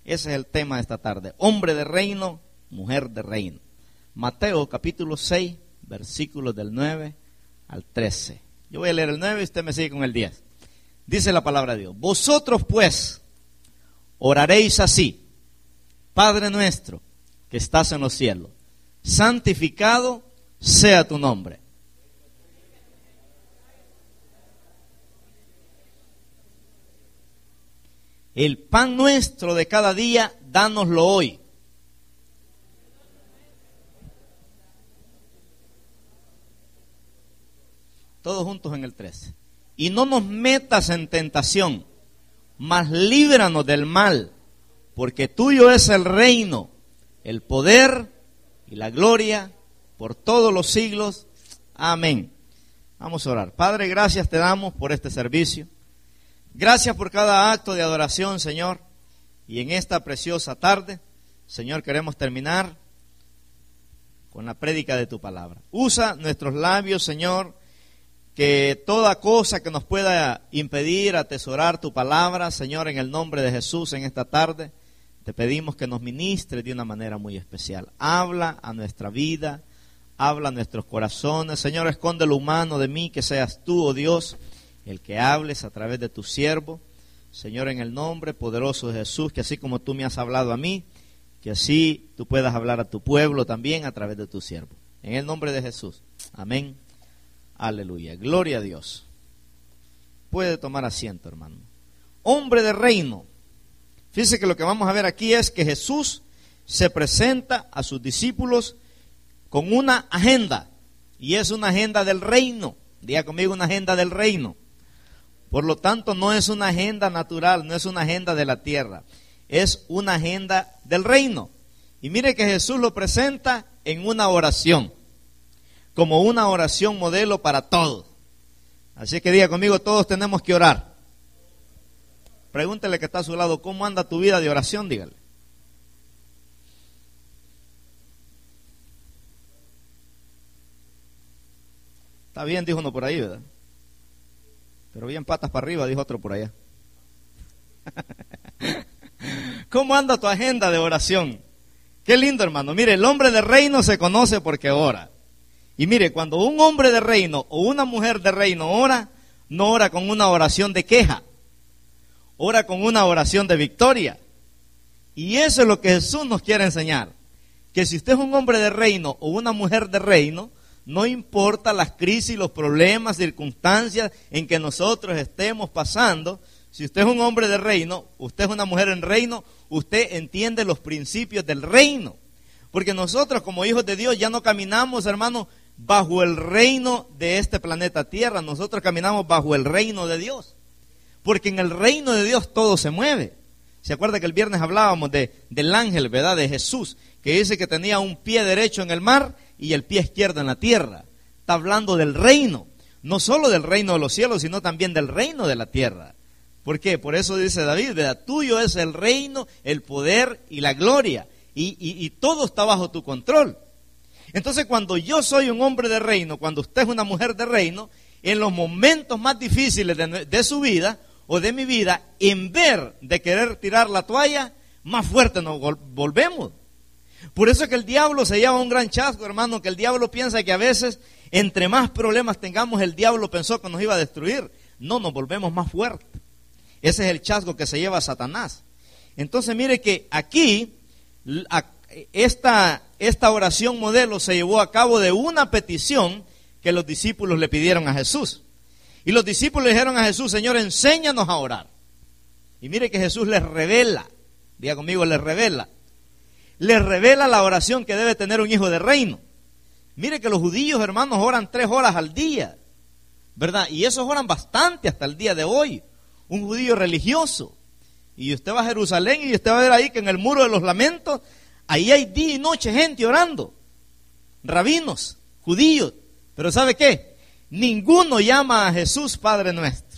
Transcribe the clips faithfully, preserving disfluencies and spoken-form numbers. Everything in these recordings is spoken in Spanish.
Ese es el tema de esta tarde. Hombre de reino, mujer de reino. Mateo capítulo seis, versículos del nueve al trece. Yo voy a leer el nueve y usted me sigue con el diez. Dice la palabra de Dios: vosotros pues oraréis así: Padre nuestro que estás en los cielos, santificado sea tu nombre. El pan nuestro de cada día, dánoslo hoy. Todos juntos en el trece. Y no nos metas en tentación, mas líbranos del mal, porque tuyo es el reino, el poder y la gloria por todos los siglos. Amén. Vamos a orar. Padre, gracias te damos por este servicio. Gracias por cada acto de adoración, Señor. Y en esta preciosa tarde, Señor, queremos terminar con la prédica de tu palabra. Usa nuestros labios, Señor, que toda cosa que nos pueda impedir atesorar tu palabra, Señor, en el nombre de Jesús en esta tarde, te pedimos que nos ministres de una manera muy especial. Habla a nuestra vida, habla a nuestros corazones. Señor, esconde lo humano de mí, que seas tú, oh Dios, el que hables a través de tu siervo. Señor, en el nombre poderoso de Jesús, que así como tú me has hablado a mí, que así tú puedas hablar a tu pueblo también a través de tu siervo. En el nombre de Jesús. Amén. Aleluya. Gloria a Dios. Puede tomar asiento, hermano. Hombre de reino. Fíjese que lo que vamos a ver aquí es que Jesús se presenta a sus discípulos con una agenda. Y es una agenda del reino. Diga conmigo, una agenda del reino. Por lo tanto, no es una agenda natural, no es una agenda de la tierra. Es una agenda del reino. Y mire que Jesús lo presenta en una oración, como una oración modelo para todos. Así que diga conmigo, todos tenemos que orar. Pregúntele que está a su lado, ¿cómo anda tu vida de oración? Dígale. Está bien, dijo uno por ahí, ¿verdad? Pero bien patas para arriba, dijo otro por allá. ¿Cómo anda tu agenda de oración? Qué lindo, hermano. Mire, el hombre de reino se conoce porque ora. Y mire, cuando un hombre de reino o una mujer de reino ora, no ora con una oración de queja, ora con una oración de victoria. Y eso es lo que Jesús nos quiere enseñar. Que si usted es un hombre de reino o una mujer de reino, no importa las crisis, los problemas, circunstancias en que nosotros estemos pasando. Si usted es un hombre de reino, usted es una mujer en reino, usted entiende los principios del reino. Porque nosotros como hijos de Dios ya no caminamos, hermano, bajo el reino de este planeta Tierra. Nosotros caminamos bajo el reino de Dios. Porque en el reino de Dios todo se mueve. ¿Se acuerda que el viernes hablábamos de, del ángel, verdad, de Jesús, que dice que tenía un pie derecho en el mar y el pie izquierdo en la tierra? Está hablando del reino, no solo del reino de los cielos, sino también del reino de la tierra. ¿Por qué? Por eso dice David, ¿verdad? Tuyo es el reino, el poder y la gloria, y, y, y todo está bajo tu control. Entonces, cuando yo soy un hombre de reino, cuando usted es una mujer de reino, en los momentos más difíciles de, de su vida o de mi vida, en vez de querer tirar la toalla, más fuerte nos volvemos. Por eso es que el diablo se lleva un gran chasco, hermano, que el diablo piensa que a veces, entre más problemas tengamos, el diablo pensó que nos iba a destruir. No, nos volvemos más fuertes. Ese es el chasco que se lleva Satanás. Entonces mire que aquí, esta, esta oración modelo se llevó a cabo de una petición que los discípulos le pidieron a Jesús. Y los discípulos le dijeron a Jesús, Señor, enséñanos a orar. Y mire que Jesús les revela, diga conmigo, les revela. Les revela la oración que debe tener un hijo de reino. Mire que los judíos, hermanos, oran tres horas al día, ¿verdad? Y esos oran bastante hasta el día de hoy. Un judío religioso. Y usted va a Jerusalén y usted va a ver ahí que en el muro de los lamentos, ahí hay día y noche gente orando. Rabinos, judíos. Pero ¿sabe qué? Ninguno llama a Jesús Padre Nuestro.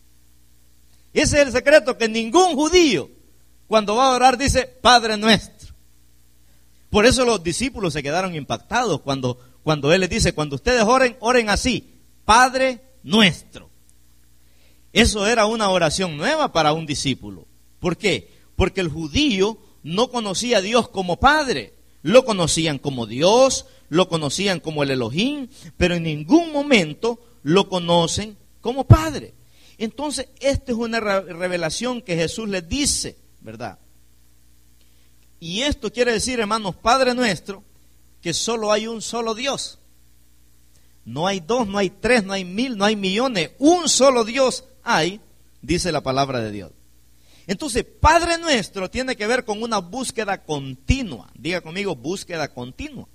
Ese es el secreto, que ningún judío cuando va a orar dice Padre Nuestro. Por eso los discípulos se quedaron impactados cuando, cuando Él les dice, cuando ustedes oren, oren así, Padre Nuestro. Eso era una oración nueva para un discípulo. ¿Por qué? porque el judío no conocía a Dios como Padre. Lo conocían como Dios, lo conocían como el Elohim, pero en ningún momento lo conocen como Padre. Entonces, esta es una revelación que Jesús les dice, ¿verdad? Y esto quiere decir, hermanos, Padre nuestro, que solo hay un solo Dios. No hay dos, no hay tres, no hay mil, no hay millones. Un solo Dios hay, dice la palabra de Dios. Entonces, Padre nuestro tiene que ver con una búsqueda continua. Diga conmigo, búsqueda continua.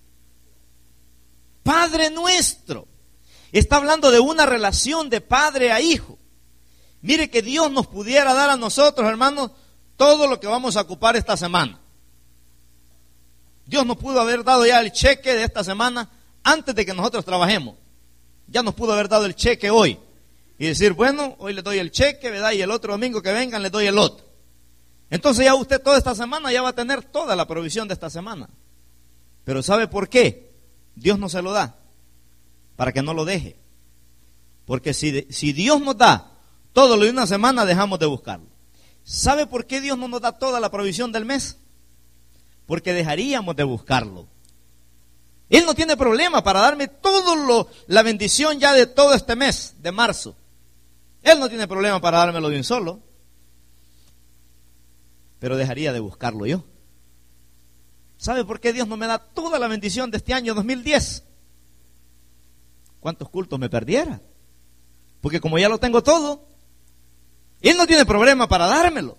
Padre nuestro. Está hablando de una relación de padre a hijo. Mire que Dios nos pudiera dar a nosotros, hermanos, todo lo que vamos a ocupar esta semana. Dios nos pudo haber dado ya el cheque de esta semana antes de que nosotros trabajemos. Ya nos pudo haber dado el cheque hoy. Y decir, bueno, hoy le doy el cheque, ¿verdad? Y el otro domingo que vengan le doy el otro. Entonces ya usted toda esta semana ya va a tener toda la provisión de esta semana. Pero ¿sabe por qué? Dios no se lo da. Para que no lo deje. Porque si, si Dios nos da todo lo de una semana, dejamos de buscarlo. ¿Sabe por qué Dios no nos da toda la provisión del mes? Porque dejaríamos de buscarlo. Él no tiene problema para darme todo lo, la bendición ya de todo este mes, de marzo. Él no tiene problema para dármelo de un solo. Pero dejaría de buscarlo yo. ¿Sabe por qué Dios no me da toda la bendición de este año dos mil diez? ¿Cuántos cultos me perdiera? Porque como ya lo tengo todo, Él no tiene problema para dármelo.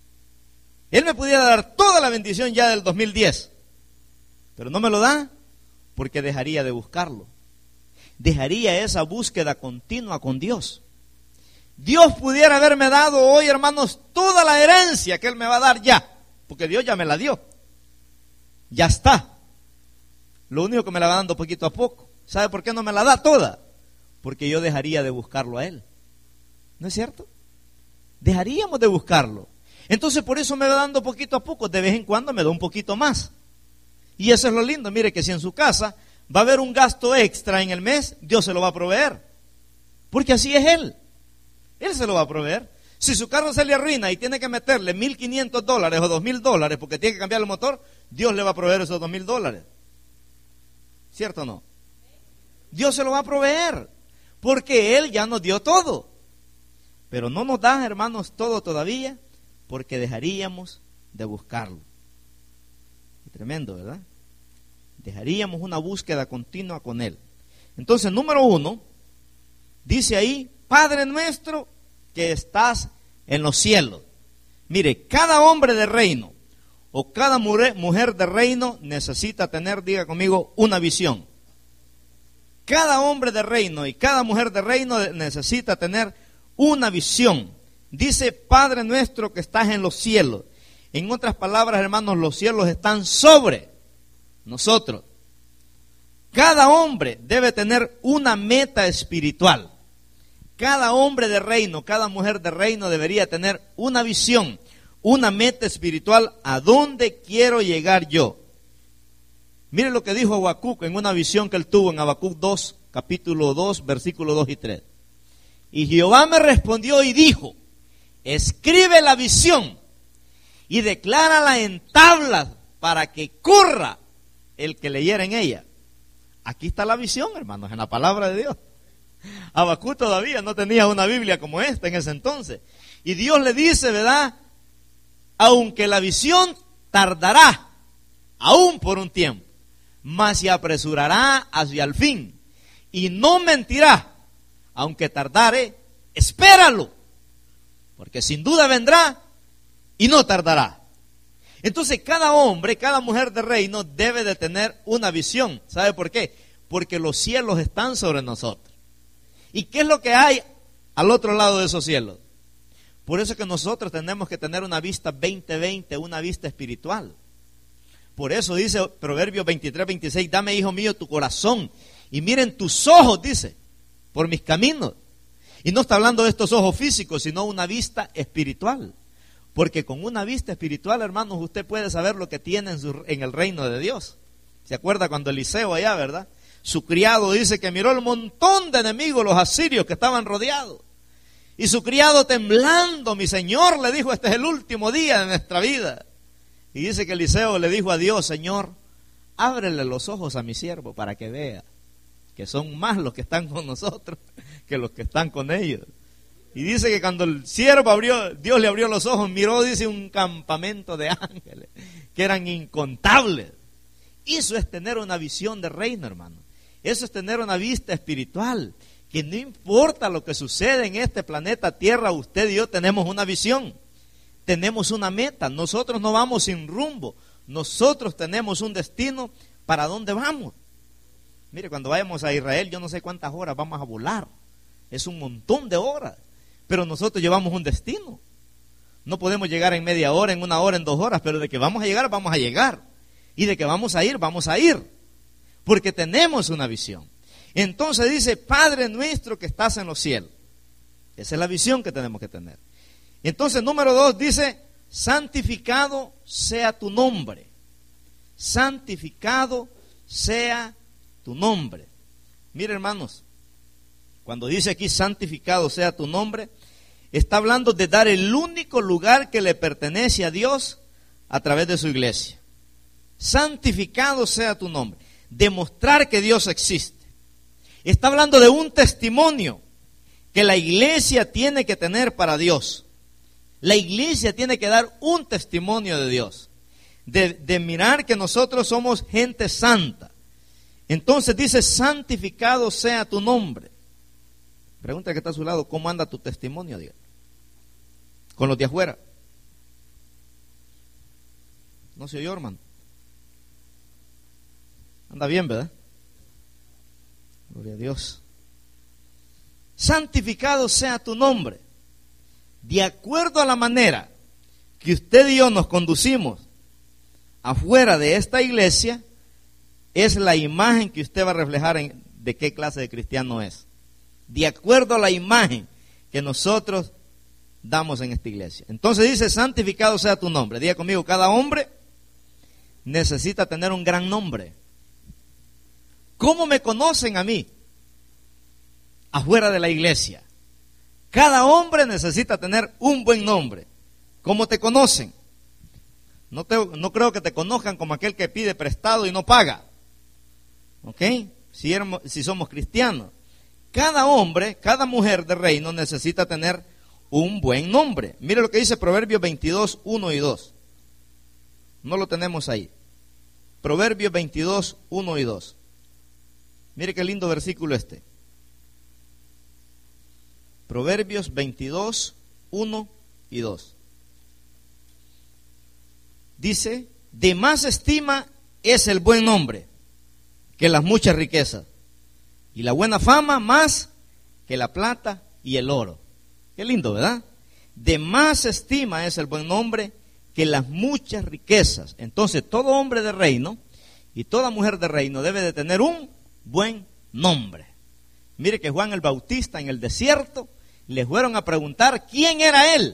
Él me pudiera dar toda la bendición ya del dos mil diez. Pero no me lo da porque dejaría de buscarlo. Dejaría esa búsqueda continua con Dios. Dios pudiera haberme dado hoy, hermanos, toda la herencia que Él me va a dar ya. Porque Dios ya me la dio. Ya está. Lo único que me la va dando poquito a poco. ¿Sabe por qué no me la da toda? Porque yo dejaría de buscarlo a Él. ¿No es cierto? Dejaríamos de buscarlo. Entonces por eso me va dando poquito a poco. De vez en cuando me da un poquito más. Y eso es lo lindo. Mire que si en su casa va a haber un gasto extra en el mes, Dios se lo va a proveer. Porque así es Él. Él se lo va a proveer. Si su carro se le arruina y tiene que meterle mil quinientos dólares o dos mil dólares porque tiene que cambiar el motor, Dios le va a proveer esos dos mil dólares. ¿Cierto o no? Dios se lo va a proveer. Porque Él ya nos dio todo. Pero no nos da, hermanos, todo todavía porque dejaríamos de buscarlo. Tremendo, ¿verdad? Dejaríamos una búsqueda continua con Él. Entonces, número uno, dice ahí, Padre nuestro que estás en los cielos. Mire, cada hombre de reino o cada mujer de reino necesita tener, diga conmigo, una visión. Cada hombre de reino y cada mujer de reino necesita tener una visión. Dice, Padre nuestro que estás en los cielos. En otras palabras, hermanos, los cielos están sobre nosotros. Cada hombre debe tener una meta espiritual. Cada hombre de reino, cada mujer de reino debería tener una visión, una meta espiritual. ¿A dónde quiero llegar yo? Mire lo que dijo Habacuc en una visión que él tuvo en Habacuc dos, capítulo dos, versículos dos y tres. Y Jehová me respondió y dijo, escribe la visión y declárala en tablas para que corra el que leyera en ella. Aquí está la visión, hermanos, en la palabra de Dios. Habacuc todavía no tenía una Biblia como esta en ese entonces. Y Dios le dice, ¿verdad? Aunque la visión tardará, aún por un tiempo, mas se apresurará hacia el fin. Y no mentirá, aunque tardare, espéralo. Porque sin duda vendrá y no tardará. Entonces cada hombre, cada mujer de reino debe de tener una visión. ¿Sabe por qué? Porque los cielos están sobre nosotros. ¿Y qué es lo que hay al otro lado de esos cielos? Por eso es que nosotros tenemos que tener una vista veinte veinte, una vista espiritual. Por eso dice Proverbios veintitrés veintiséis, dame, hijo mío, tu corazón y miren tus ojos, dice, por mis caminos. Y no está hablando de estos ojos físicos, sino una vista espiritual. Porque con una vista espiritual, hermanos, usted puede saber lo que tiene en, su, en el reino de Dios. ¿Se acuerda cuando Eliseo allá, verdad? Su criado dice que miró el montón de enemigos, los asirios que estaban rodeados. Y su criado temblando, mi señor, le dijo, este es el último día de nuestra vida. Y dice que Eliseo le dijo a Dios, Señor, ábrele los ojos a mi siervo para que vea que son más los que están con nosotros que los que están con ellos. Y dice que cuando el siervo abrió, Dios le abrió los ojos, miró, dice, un campamento de ángeles, que eran incontables. Eso es tener una visión de reino, hermano. Eso es tener una vista espiritual, que no importa lo que sucede en este planeta Tierra, usted y yo tenemos una visión, tenemos una meta. Nosotros no vamos sin rumbo, nosotros tenemos un destino para dónde vamos. Mire, cuando vayamos a Israel, yo no sé cuántas horas vamos a volar, es un montón de horas, pero nosotros llevamos un destino. No podemos llegar en media hora, en una hora, en dos horas, pero de que vamos a llegar, vamos a llegar. Y de que vamos a ir, vamos a ir. Porque tenemos una visión. Entonces dice, Padre nuestro que estás en los cielos. Esa es la visión que tenemos que tener. Entonces, número dos, dice, santificado sea tu nombre. Santificado sea tu nombre. Mire, hermanos, cuando dice aquí santificado sea tu nombre, está hablando de dar el único lugar que le pertenece a Dios a través de su iglesia. Santificado sea tu nombre. Demostrar que Dios existe. Está hablando de un testimonio que la iglesia tiene que tener para Dios. La iglesia tiene que dar un testimonio de Dios. De, de mirar que nosotros somos gente santa. Entonces dice, santificado sea tu nombre. Pregunta que está a su lado, ¿cómo anda tu testimonio, Dios? Con los de afuera. No se oyó, hermano. Anda bien, ¿verdad? Gloria a Dios. Santificado sea tu nombre. De acuerdo a la manera que usted y yo nos conducimos afuera de esta iglesia, es la imagen que usted va a reflejar en de qué clase de cristiano es. De acuerdo a la imagen que nosotros damos en esta iglesia. Entonces dice, santificado sea tu nombre. Diga conmigo, cada hombre necesita tener un gran nombre. ¿Cómo me conocen a mí? Afuera de la iglesia. Cada hombre necesita tener un buen nombre. ¿Cómo te conocen? No, te, no creo que te conozcan como aquel que pide prestado y no paga. ¿Ok? Si, éramos, si somos cristianos. Cada hombre, cada mujer de reino necesita tener un buen nombre. Mire lo que dice Proverbios veintidós, uno y dos. No lo tenemos ahí. Proverbios veintidós, uno y dos. Mire qué lindo versículo este. Proverbios veintidós, uno y dos. Dice, de más estima es el buen nombre que las muchas riquezas, y la buena fama más que la plata y el oro. Qué lindo, ¿verdad? De más estima es el buen nombre que las muchas riquezas. Entonces, todo hombre de reino y toda mujer de reino debe de tener un buen nombre. Mire que Juan el Bautista en el desierto le fueron a preguntar quién era él.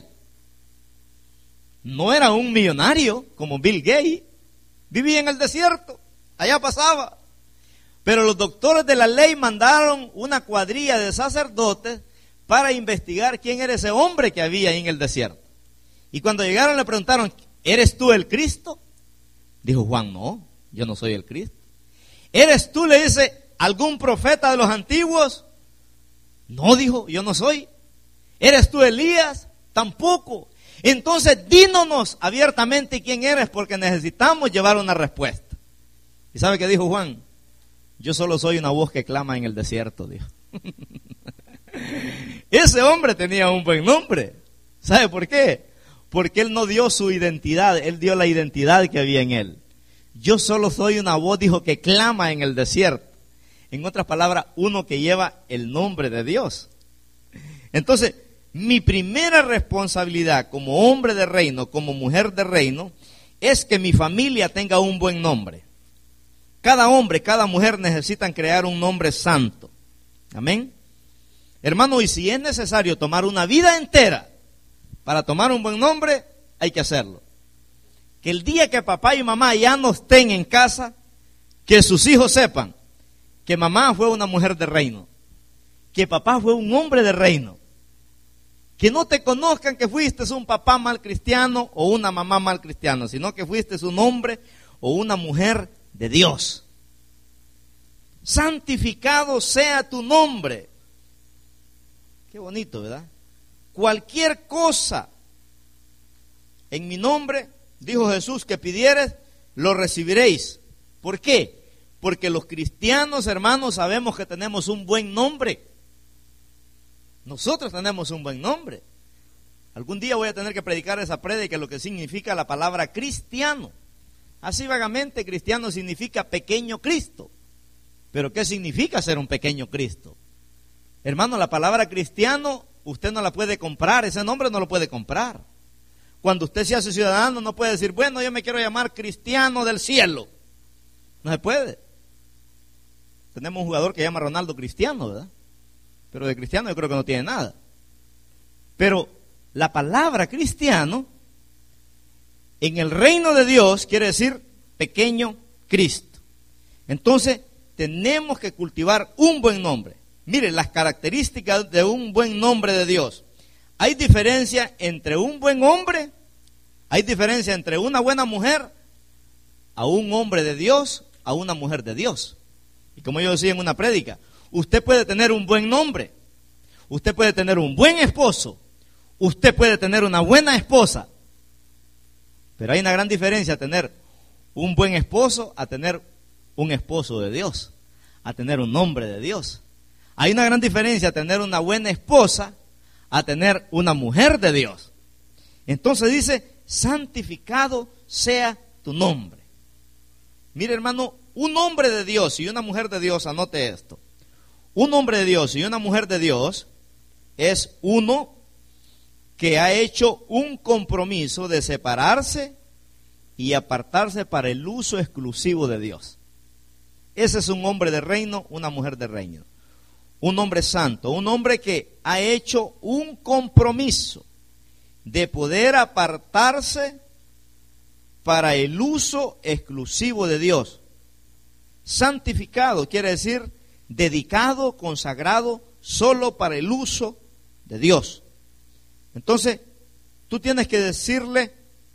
No era un millonario como Bill Gates. Vivía en el desierto, allá pasaba. Pero los doctores de la ley mandaron una cuadrilla de sacerdotes para investigar quién era ese hombre que había ahí en el desierto. Y cuando llegaron le preguntaron, ¿eres tú el Cristo? Dijo Juan, no, yo no soy el Cristo. ¿Eres tú, le dice, algún profeta de los antiguos? No, dijo, yo no soy. ¿Eres tú Elías? Tampoco. Entonces, dínonos abiertamente quién eres, porque necesitamos llevar una respuesta. ¿Y sabe qué dijo Juan? Yo solo soy una voz que clama en el desierto, dijo. Ese hombre tenía un buen nombre. ¿Sabe por qué? Porque él no dio su identidad, él dio la identidad que había en él. Yo solo soy una voz, dijo, que clama en el desierto. En otras palabras, uno que lleva el nombre de Dios. Entonces, mi primera responsabilidad como hombre de reino, como mujer de reino, es que mi familia tenga un buen nombre. Cada hombre, cada mujer necesitan crear un nombre santo. Amén. Hermano, y si es necesario tomar una vida entera para tomar un buen nombre, hay que hacerlo. Que el día que papá y mamá ya no estén en casa, que sus hijos sepan que mamá fue una mujer de reino, que papá fue un hombre de reino. Que no te conozcan que fuiste un papá mal cristiano o una mamá mal cristiana, sino que fuiste un hombre o una mujer de Dios. Santificado sea tu nombre. Qué bonito, ¿verdad? Cualquier cosa en mi nombre, dijo Jesús, que pidieres, lo recibiréis. ¿Por qué? Porque los cristianos, hermanos, sabemos que tenemos un buen nombre. Nosotros tenemos un buen nombre. Algún día voy a tener que predicar esa prédica, lo que significa la palabra cristiano. Así vagamente, cristiano significa pequeño Cristo. Pero ¿qué significa ser un pequeño Cristo? Hermano, la palabra cristiano usted no la puede comprar, ese nombre no lo puede comprar. Cuando usted se hace ciudadano no puede decir, bueno, yo me quiero llamar cristiano del cielo. No se puede. Tenemos un jugador que se llama Ronaldo Cristiano, ¿verdad? Pero de cristiano yo creo que no tiene nada. Pero la palabra cristiano en el reino de Dios quiere decir pequeño Cristo. Entonces tenemos que cultivar un buen nombre. Mire, las características de un buen nombre de Dios. Hay diferencia entre un buen hombre, hay diferencia entre una buena mujer, a un hombre de Dios, a una mujer de Dios. Y como yo decía en una prédica, usted puede tener un buen nombre, usted puede tener un buen esposo, usted puede tener una buena esposa, pero hay una gran diferencia a tener un buen esposo a tener un esposo de Dios, a tener un hombre de Dios. Hay una gran diferencia a tener una buena esposa a tener una mujer de Dios. Entonces dice, santificado sea tu nombre. Mire, hermano, un hombre de Dios y una mujer de Dios, anote esto. Un hombre de Dios y una mujer de Dios es uno que ha hecho un compromiso de separarse y apartarse para el uso exclusivo de Dios. Ese es un hombre de reino, una mujer de reino. Un hombre santo, un hombre que ha hecho un compromiso de poder apartarse para el uso exclusivo de Dios. Santificado quiere decir dedicado, consagrado, solo para el uso de Dios. Entonces, tú tienes que decirle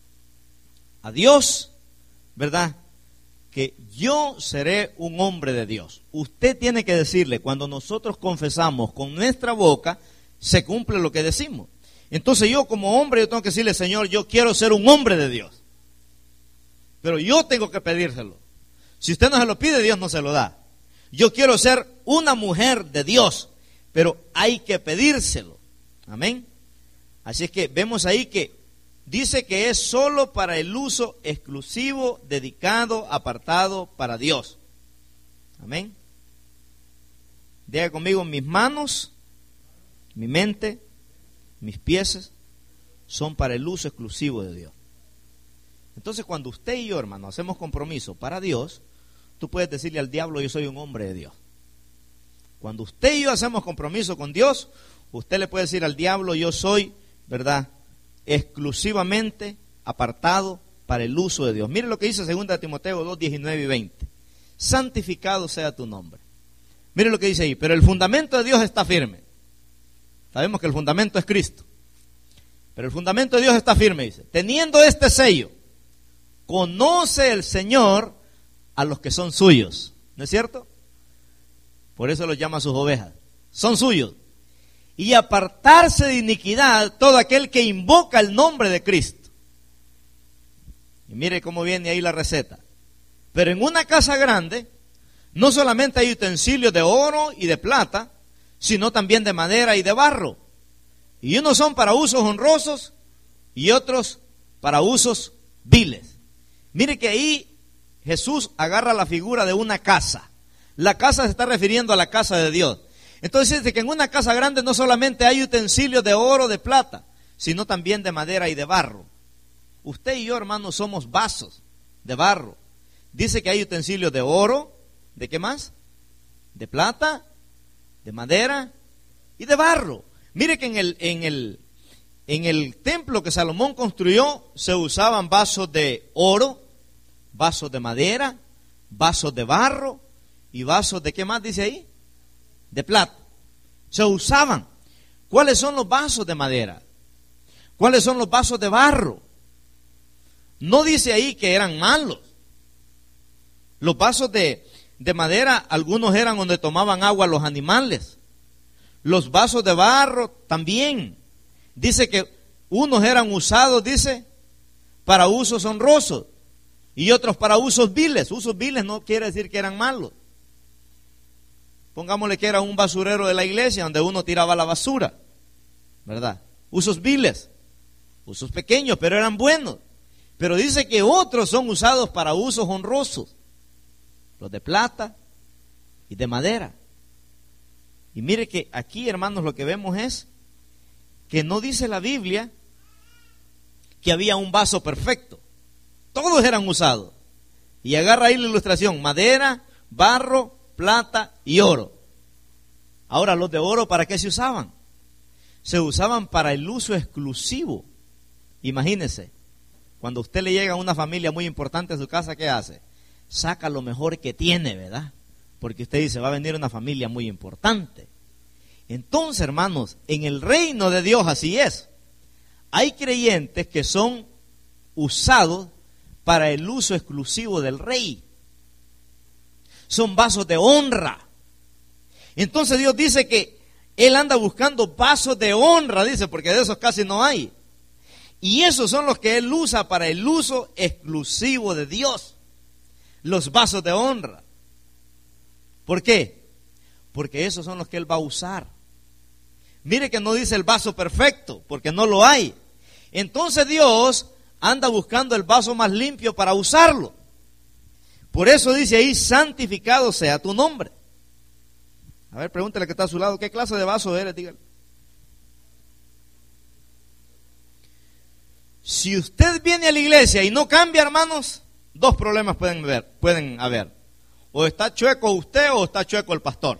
a Dios, ¿verdad?, que yo seré un hombre de Dios. Usted tiene que decirle, cuando nosotros confesamos con nuestra boca, se cumple lo que decimos. Entonces yo como hombre, yo tengo que decirle, Señor, yo quiero ser un hombre de Dios. Pero yo tengo que pedírselo. Si usted no se lo pide, Dios no se lo da. Yo quiero ser una mujer de Dios, pero hay que pedírselo. Amén. Así es que vemos ahí que dice que es solo para el uso exclusivo, dedicado, apartado para Dios. Amén. Diga conmigo, mis manos, mi mente, mis pies son para el uso exclusivo de Dios. Entonces cuando usted y yo, hermano, hacemos compromiso para Dios, tú puedes decirle al diablo, yo soy un hombre de Dios. Cuando usted y yo hacemos compromiso con Dios, usted le puede decir al diablo, yo soy, ¿verdad?, exclusivamente apartado para el uso de Dios. Mire lo que dice segunda de Timoteo dos, diecinueve y veinte. Santificado sea tu nombre. Mire lo que dice ahí. Pero el fundamento de Dios está firme. Sabemos que el fundamento es Cristo. Pero el fundamento de Dios está firme, dice. Teniendo este sello, conoce el Señor a los que son suyos. ¿No es cierto? Por eso los llama sus ovejas. Son suyos. Y apartarse de iniquidad todo aquel que invoca el nombre de Cristo. Y mire cómo viene ahí la receta. Pero en una casa grande, no solamente hay utensilios de oro y de plata, sino también de madera y de barro. Y unos son para usos honrosos y otros para usos viles. Mire que ahí Jesús agarra la figura de una casa. La casa se está refiriendo a la casa de Dios. Entonces dice que en una casa grande no solamente hay utensilios de oro, de plata, sino también de madera y de barro. Usted y yo, hermanos, somos vasos de barro. Dice que hay utensilios de oro, ¿de qué más? De plata, de madera y de barro. Mire que en el, en el, en el templo que Salomón construyó se usaban vasos de oro, vasos de madera, vasos de barro y vasos de, ¿qué más dice ahí?, de plata. Se usaban. ¿Cuáles son los vasos de madera? ¿Cuáles son los vasos de barro? No dice ahí que eran malos. Los vasos de, de madera, algunos eran donde tomaban agua los animales. Los vasos de barro también. Dice que unos eran usados, dice, para usos honrosos y otros para usos viles. Usos viles no quiere decir que eran malos. Pongámosle que era un basurero de la iglesia donde uno tiraba la basura, ¿verdad? Usos viles, usos pequeños, pero eran buenos. Pero dice que otros son usados para usos honrosos, los de plata y de madera. Y mire que aquí, hermanos, lo que vemos es que no dice la Biblia que había un vaso perfecto. Todos eran usados. Y agarra ahí la ilustración: madera, barro, plata y oro. Ahora, los de oro, ¿para qué se usaban? Se usaban para el uso exclusivo. Imagínese, cuando usted le llega a una familia muy importante a su casa, ¿qué hace? Saca lo mejor que tiene, ¿verdad? Porque usted dice, va a venir una familia muy importante. Entonces, hermanos, en el reino de Dios así es. Hay creyentes que son usados para el uso exclusivo del rey. Son vasos de honra. Entonces Dios dice que Él anda buscando vasos de honra, dice, porque de esos casi no hay. Y esos son los que Él usa para el uso exclusivo de Dios. Los vasos de honra. ¿Por qué? Porque esos son los que Él va a usar. Mire que no dice el vaso perfecto, porque no lo hay. Entonces Dios anda buscando el vaso más limpio para usarlo. Por eso dice ahí, santificado sea tu nombre. A ver, pregúntale que está a su lado, ¿qué clase de vaso eres? Dígale. Si usted viene a la iglesia y no cambia, hermanos, dos problemas pueden haber, pueden haber. O está chueco usted o está chueco el pastor.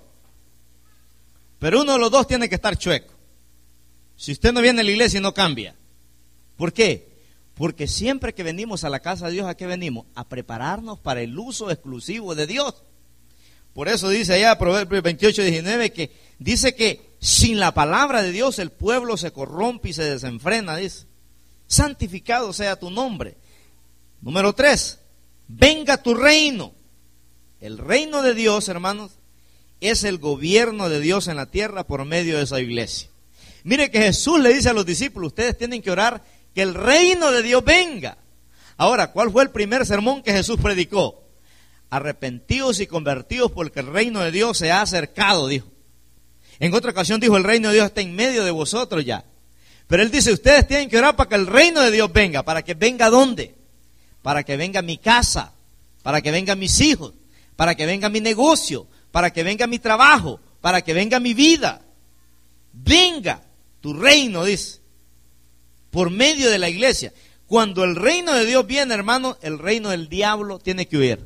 Pero uno de los dos tiene que estar chueco. Si usted no viene a la iglesia y no cambia. ¿Por qué? Porque siempre que venimos a la casa de Dios, ¿a qué venimos? A prepararnos para el uso exclusivo de Dios. Por eso dice allá Proverbios veintiocho, diecinueve, que dice que sin la palabra de Dios el pueblo se corrompe y se desenfrena, dice. Santificado sea tu nombre. Número tres, venga tu reino. El reino de Dios, hermanos, es el gobierno de Dios en la tierra por medio de esa iglesia. Mire que Jesús le dice a los discípulos, ustedes tienen que orar que el reino de Dios venga. Ahora, ¿cuál fue el primer sermón que Jesús predicó? Arrepentidos y convertidos porque el reino de Dios se ha acercado, dijo. En otra ocasión dijo, el reino de Dios está en medio de vosotros ya. Pero Él dice, ustedes tienen que orar para que el reino de Dios venga. ¿Para que venga dónde? Para que venga mi casa, para que vengan mis hijos, para que venga mi negocio, para que venga mi trabajo, para que venga mi vida. Venga tu reino, dice, por medio de la iglesia. Cuando el reino de Dios viene, hermano, el reino del diablo tiene que huir.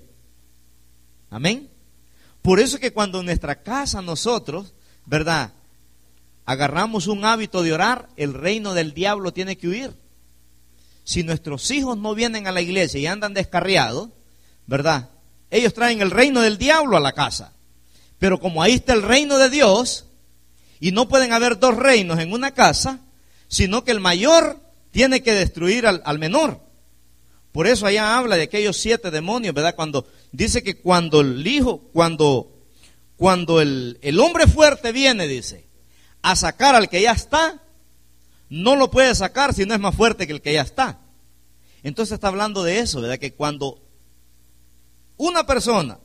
Amén. Por eso es que cuando en nuestra casa nosotros, ¿verdad?, agarramos un hábito de orar, el reino del diablo tiene que huir. Si nuestros hijos no vienen a la iglesia y andan descarriados, ¿verdad?, ellos traen el reino del diablo a la casa. Pero como ahí está el reino de Dios, y no pueden haber dos reinos en una casa, sino que el mayor tiene que destruir al, al menor. Por eso allá habla de aquellos siete demonios, ¿verdad? Cuando dice que cuando el hijo, cuando, cuando el, el hombre fuerte viene, dice, a sacar al que ya está, no lo puede sacar si no es más fuerte que el que ya está. Entonces está hablando de eso, ¿verdad? Que cuando una persona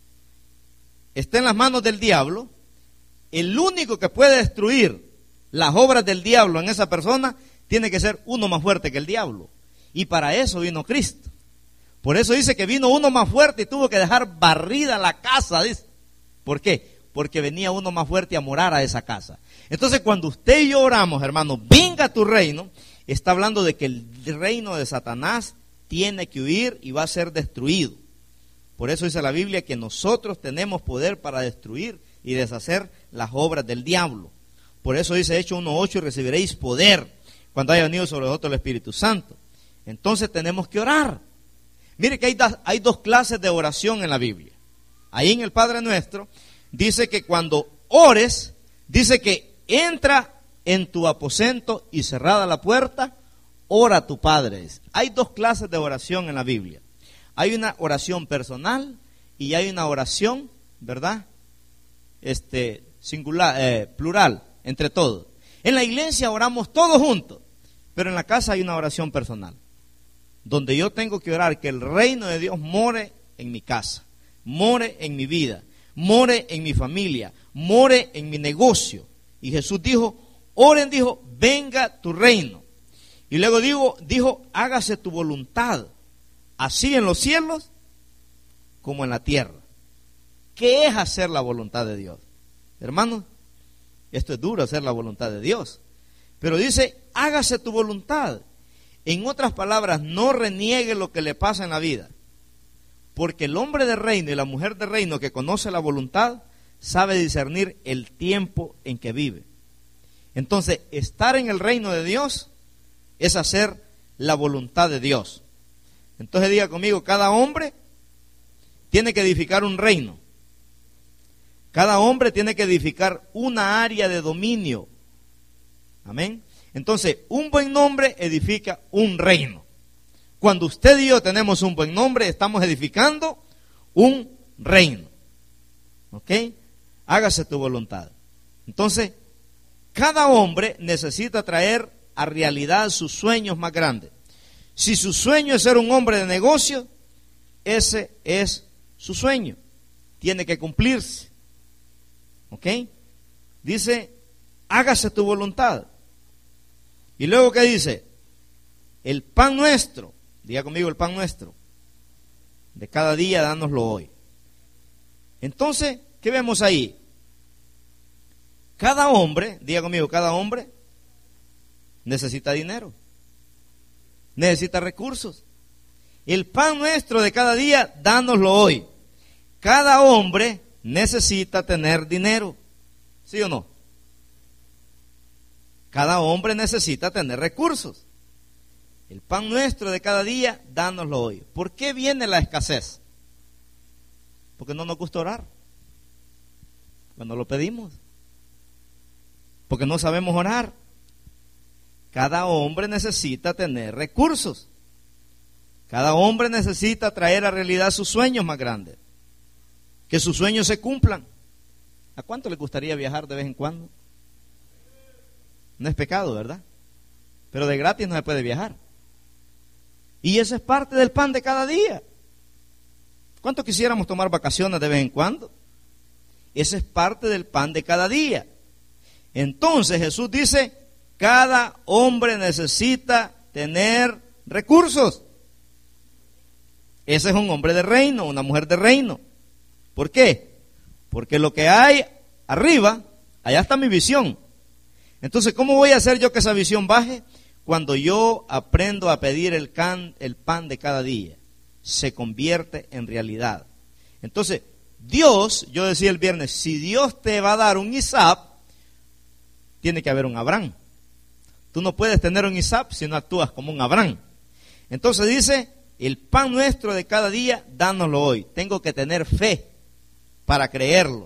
está en las manos del diablo, el único que puede destruir las obras del diablo en esa persona tiene que ser uno más fuerte que el diablo. Y para eso vino Cristo. Por eso dice que vino uno más fuerte y tuvo que dejar barrida la casa, dice. ¿Por qué? Porque venía uno más fuerte a morar a esa casa. Entonces cuando usted y yo oramos, hermano, venga tu reino, está hablando de que el reino de Satanás tiene que huir y va a ser destruido. Por eso dice la Biblia que nosotros tenemos poder para destruir y deshacer las obras del diablo. Por eso dice Hechos uno ocho, y recibiréis poder cuando haya venido sobre vosotros el Espíritu Santo. Entonces tenemos que orar. Mire que hay, da, hay dos clases de oración en la Biblia. Ahí en el Padre Nuestro dice que cuando ores, dice que entra en tu aposento y cerrada la puerta, ora a tu Padre. Hay dos clases de oración en la Biblia. Hay una oración personal y hay una oración, ¿verdad? Este, singular, eh, plural, entre todos. En la iglesia oramos todos juntos, pero en la casa hay una oración personal, donde yo tengo que orar que el reino de Dios more en mi casa, more en mi vida, more en mi familia, more en mi negocio. Y Jesús dijo, oren, dijo, venga tu reino. Y luego digo, dijo, hágase tu voluntad, así en los cielos como en la tierra. ¿Qué es hacer la voluntad de Dios? Hermanos, esto es duro, hacer la voluntad de Dios. Pero dice, hágase tu voluntad. En otras palabras, no reniegue lo que le pasa en la vida. Porque el hombre de reino y la mujer de reino que conoce la voluntad, sabe discernir el tiempo en que vive. Entonces, estar en el reino de Dios es hacer la voluntad de Dios. Entonces diga conmigo, cada hombre tiene que edificar un reino. Cada hombre tiene que edificar una área de dominio. Amén. Entonces, un buen nombre edifica un reino. Cuando usted y yo tenemos un buen nombre, estamos edificando un reino. ¿Ok? Hágase tu voluntad. Entonces, cada hombre necesita traer a realidad sus sueños más grandes. Si su sueño es ser un hombre de negocio, ese es su sueño. Tiene que cumplirse. ¿Ok? Dice, hágase tu voluntad. Y luego, ¿qué dice? El pan nuestro, diga conmigo, el pan nuestro, de cada día, dánoslo hoy. Entonces, ¿qué vemos ahí? Cada hombre, diga conmigo, cada hombre necesita dinero, necesita recursos. El pan nuestro de cada día, dánoslo hoy. Cada hombre necesita tener dinero, ¿sí o no? Cada hombre necesita tener recursos. El pan nuestro de cada día, dánoslo hoy. ¿Por qué viene la escasez? Porque no nos gusta orar cuando lo pedimos. Porque no sabemos orar. Cada hombre necesita tener recursos. Cada hombre necesita traer a realidad sus sueños más grandes. Que sus sueños se cumplan. ¿A cuánto le gustaría viajar de vez en cuando? No es pecado, ¿verdad? Pero de gratis no se puede viajar. Y eso es parte del pan de cada día. ¿Cuánto quisiéramos tomar vacaciones de vez en cuando? Eso es parte del pan de cada día. Entonces Jesús dice, cada hombre necesita tener recursos. Ese es un hombre de reino, una mujer de reino. ¿Por qué? Porque lo que hay arriba, allá está mi visión. Entonces, ¿cómo voy a hacer yo que esa visión baje? Cuando yo aprendo a pedir el, can, el pan de cada día, se convierte en realidad. Entonces, Dios, yo decía el viernes, si Dios te va a dar un Isaac, tiene que haber un Abraham. Tú no puedes tener un Isaac si no actúas como un Abraham. Entonces dice, el pan nuestro de cada día, dánoslo hoy. Tengo que tener fe para creerlo.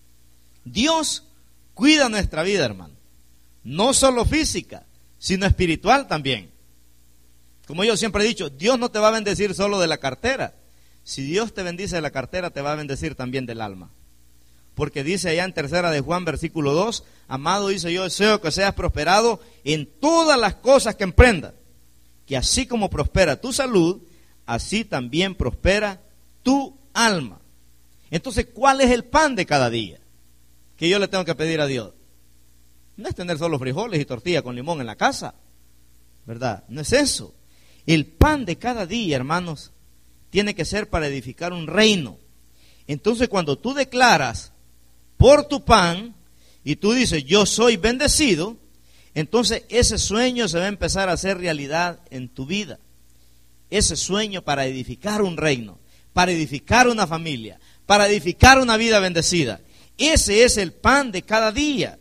Dios cuida nuestra vida, hermano. No solo física, sino espiritual también. Como yo siempre he dicho, Dios no te va a bendecir solo de la cartera. Si Dios te bendice de la cartera, te va a bendecir también del alma. Porque dice allá en tercera de Juan, versículo dos, amado, dice yo deseo que seas prosperado en todas las cosas que emprendas. Que así como prospera tu salud, así también prospera tu alma. Entonces, ¿cuál es el pan de cada día que yo le tengo que pedir a Dios? No es tener solo frijoles y tortilla con limón en la casa, ¿verdad? No es eso. El pan de cada día, hermanos, tiene que ser para edificar un reino. Entonces, cuando tú declaras por tu pan y tú dices, yo soy bendecido, entonces ese sueño se va a empezar a hacer realidad en tu vida. Ese sueño para edificar un reino, para edificar una familia, para edificar una vida bendecida. Ese es el pan de cada día.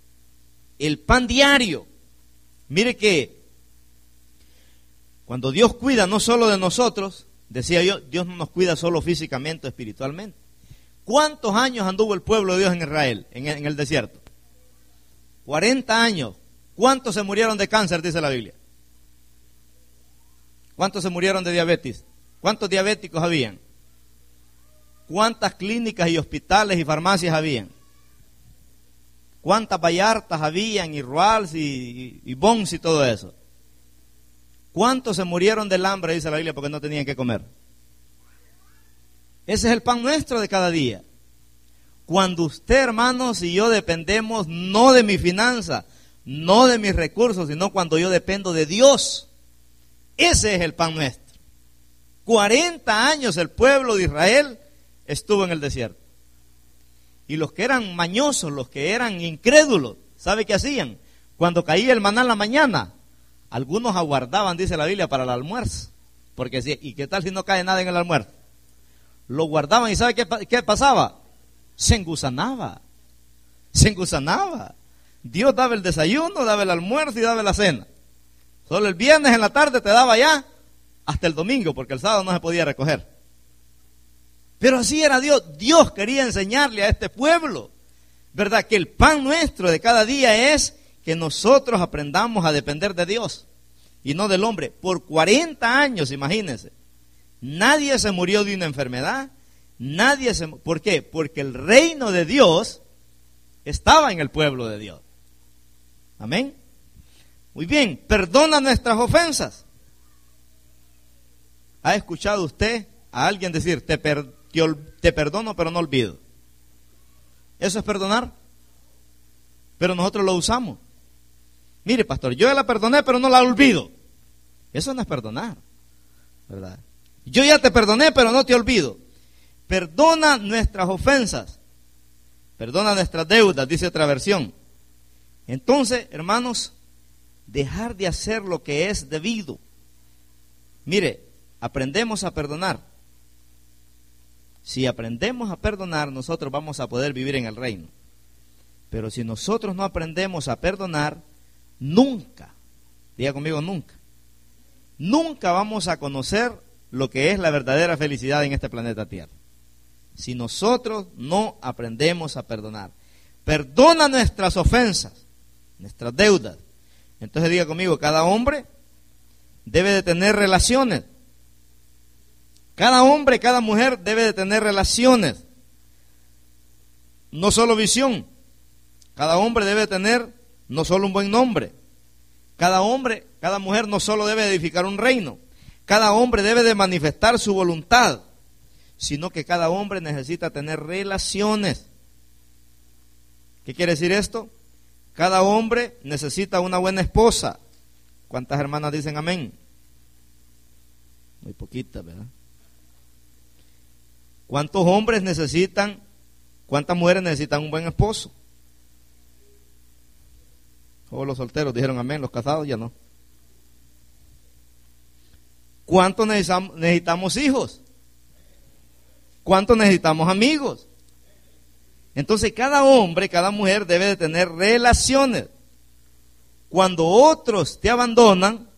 El pan diario. Mire que cuando Dios cuida no solo de nosotros, decía yo, Dios no nos cuida solo físicamente o espiritualmente. ¿Cuántos años anduvo el pueblo de Dios en Israel, en, en el desierto? cuarenta años. ¿Cuántos se murieron de cáncer, dice la Biblia? ¿Cuántos se murieron de diabetes? ¿Cuántos diabéticos habían? ¿Cuántas clínicas y hospitales y farmacias habían? ¿Cuántas Vallartas habían y Ruals y, y, y Bons y todo eso? ¿Cuántos se murieron del hambre, dice la Biblia, porque no tenían que comer? Ese es el pan nuestro de cada día. Cuando usted, hermanos, y yo dependemos no de mi finanza, no de mis recursos, sino cuando yo dependo de Dios. Ese es el pan nuestro. cuarenta años el pueblo de Israel estuvo en el desierto. Y los que eran mañosos, los que eran incrédulos, ¿sabe qué hacían? Cuando caía el maná en la mañana, algunos aguardaban, dice la Biblia, para el almuerzo. Porque si, ¿y qué tal si no cae nada en el almuerzo? Lo guardaban y ¿sabe qué, qué pasaba? Se engusanaba. Se engusanaba. Dios daba el desayuno, daba el almuerzo y daba la cena. Solo el viernes en la tarde te daba ya hasta el domingo, porque el sábado no se podía recoger. Pero así era Dios. Dios quería enseñarle a este pueblo, ¿verdad? Que el pan nuestro de cada día es que nosotros aprendamos a depender de Dios y no del hombre. Por cuarenta años, imagínense. Nadie se murió de una enfermedad. Nadie se... ¿Por qué? Porque el reino de Dios estaba en el pueblo de Dios. Amén. Muy bien, perdona nuestras ofensas. ¿Ha escuchado usted a alguien decir, te, per, te, te perdono pero no olvido? ¿Eso es perdonar? Pero nosotros lo usamos. Mire, pastor, yo ya la perdoné pero no la olvido. Eso no es perdonar, ¿verdad? Yo ya te perdoné pero no te olvido. Perdona nuestras ofensas. Perdona nuestras deudas, dice otra versión. Entonces, hermanos, dejar de hacer lo que es debido. Mire, aprendemos a perdonar. Si aprendemos a perdonar, nosotros vamos a poder vivir en el reino. Pero si nosotros no aprendemos a perdonar, nunca, diga conmigo nunca, nunca vamos a conocer lo que es la verdadera felicidad en este planeta Tierra. Si nosotros no aprendemos a perdonar. Perdona nuestras ofensas, nuestras deudas. Entonces diga conmigo, cada hombre debe de tener relaciones. Cada hombre, cada mujer debe de tener relaciones. No solo visión. Cada hombre debe de tener no solo un buen nombre. Cada hombre, cada mujer no solo debe edificar un reino. Cada hombre debe de manifestar su voluntad. Sino que cada hombre necesita tener relaciones. ¿Qué quiere decir esto? Cada hombre necesita una buena esposa. ¿Cuántas hermanas dicen amén? Muy poquitas, ¿verdad? ¿Cuántos hombres necesitan, cuántas mujeres necesitan un buen esposo? Todos los solteros dijeron amén, los casados ya no. ¿Cuántos necesitamos, necesitamos hijos? ¿Cuántos necesitamos amigos? Entonces cada hombre, cada mujer debe de tener relaciones. Cuando otros te abandonan,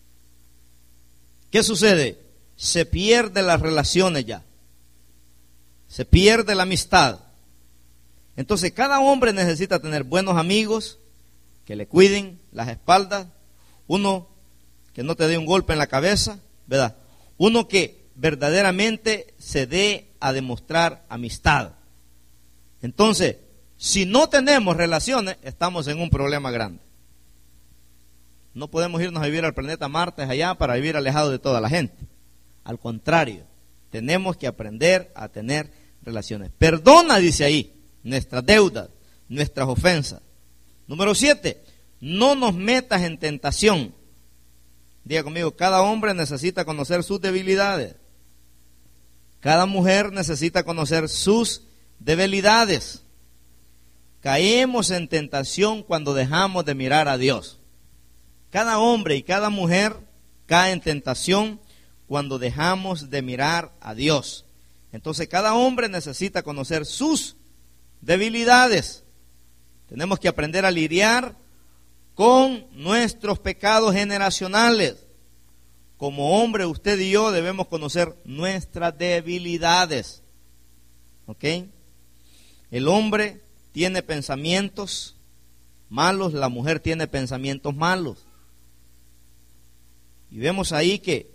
¿qué sucede? Se pierden las relaciones ya. Se pierde la amistad. Entonces cada hombre necesita tener buenos amigos que le cuiden las espaldas. Uno que no te dé un golpe en la cabeza, ¿verdad? Uno que verdaderamente se dé a demostrar amistad. Entonces, si no tenemos relaciones, estamos en un problema grande. No podemos irnos a vivir al planeta Marte allá para vivir alejados de toda la gente. Al contrario, tenemos que aprender a tener relaciones. Perdona, dice ahí, nuestras deudas, nuestras ofensas. Número siete, no nos metas en tentación. Diga conmigo, cada hombre necesita conocer sus debilidades. Cada mujer necesita conocer sus debilidades. Caemos en tentación cuando dejamos de mirar a Dios. Cada hombre y cada mujer cae en tentación cuando dejamos de mirar a Dios. Entonces cada hombre necesita conocer sus debilidades. Tenemos que aprender a lidiar con nuestros pecados generacionales. Como hombre, usted y yo debemos conocer nuestras debilidades. ¿Ok? El hombre tiene pensamientos malos, la mujer tiene pensamientos malos. Y vemos ahí que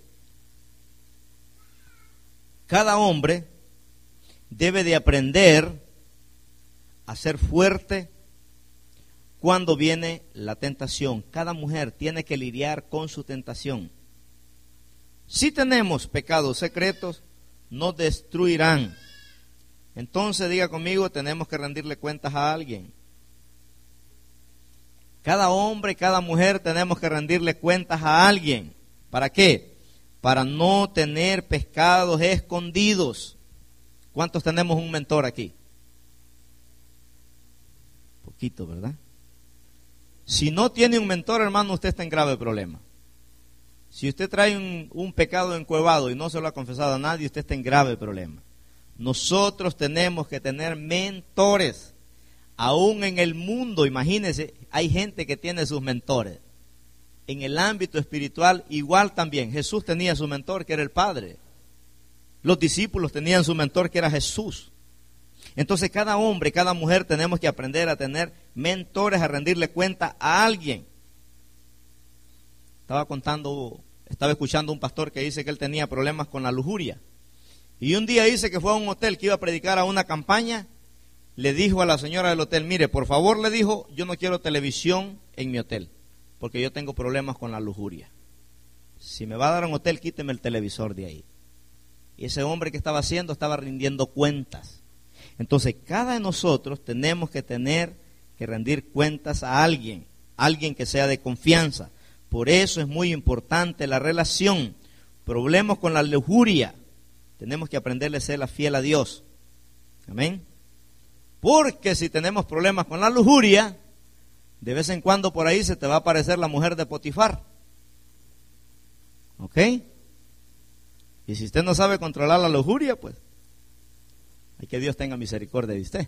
cada hombre debe de aprender a ser fuerte cuando viene la tentación. Cada mujer tiene que lidiar con su tentación. Si tenemos pecados secretos, nos destruirán. Entonces diga conmigo, tenemos que rendirle cuentas a alguien. Cada hombre, cada mujer tenemos que rendirle cuentas a alguien. ¿Para qué? Para no tener pecados escondidos. ¿Cuántos tenemos un mentor aquí? Poquito, ¿verdad? Si no tiene un mentor, hermano, usted está en grave problema. Si usted trae un, un pecado encuevado y no se lo ha confesado a nadie, usted está en grave problema. Nosotros tenemos que tener mentores. Aún en el mundo, imagínense, hay gente que tiene sus mentores. En el ámbito espiritual, igual también. Jesús tenía su mentor, que era el Padre. Los discípulos tenían su mentor, que era Jesús. Entonces, cada hombre, cada mujer, tenemos que aprender a tener mentores, a rendirle cuenta a alguien. Estaba contando, estaba escuchando a un pastor que dice que él tenía problemas con la lujuria. Y un día dice que fue a un hotel, que iba a predicar a una campaña. Le dijo a la señora del hotel, mire, por favor, le dijo, yo no quiero televisión en mi hotel, porque yo tengo problemas con la lujuria. Si me va a dar un hotel, quíteme el televisor de ahí. Y ese hombre que estaba haciendo, estaba rindiendo cuentas. Entonces, cada de nosotros tenemos que tener que rendir cuentas a alguien, alguien que sea de confianza. Por eso es muy importante la relación. Problemas con la lujuria, tenemos que aprenderle a ser fiel a Dios. Amén. Porque si tenemos problemas con la lujuria, de vez en cuando por ahí se te va a aparecer la mujer de Potifar. ¿Ok? Y si usted no sabe controlar la lujuria, pues hay que Dios tenga misericordia de usted.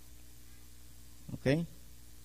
¿Ok?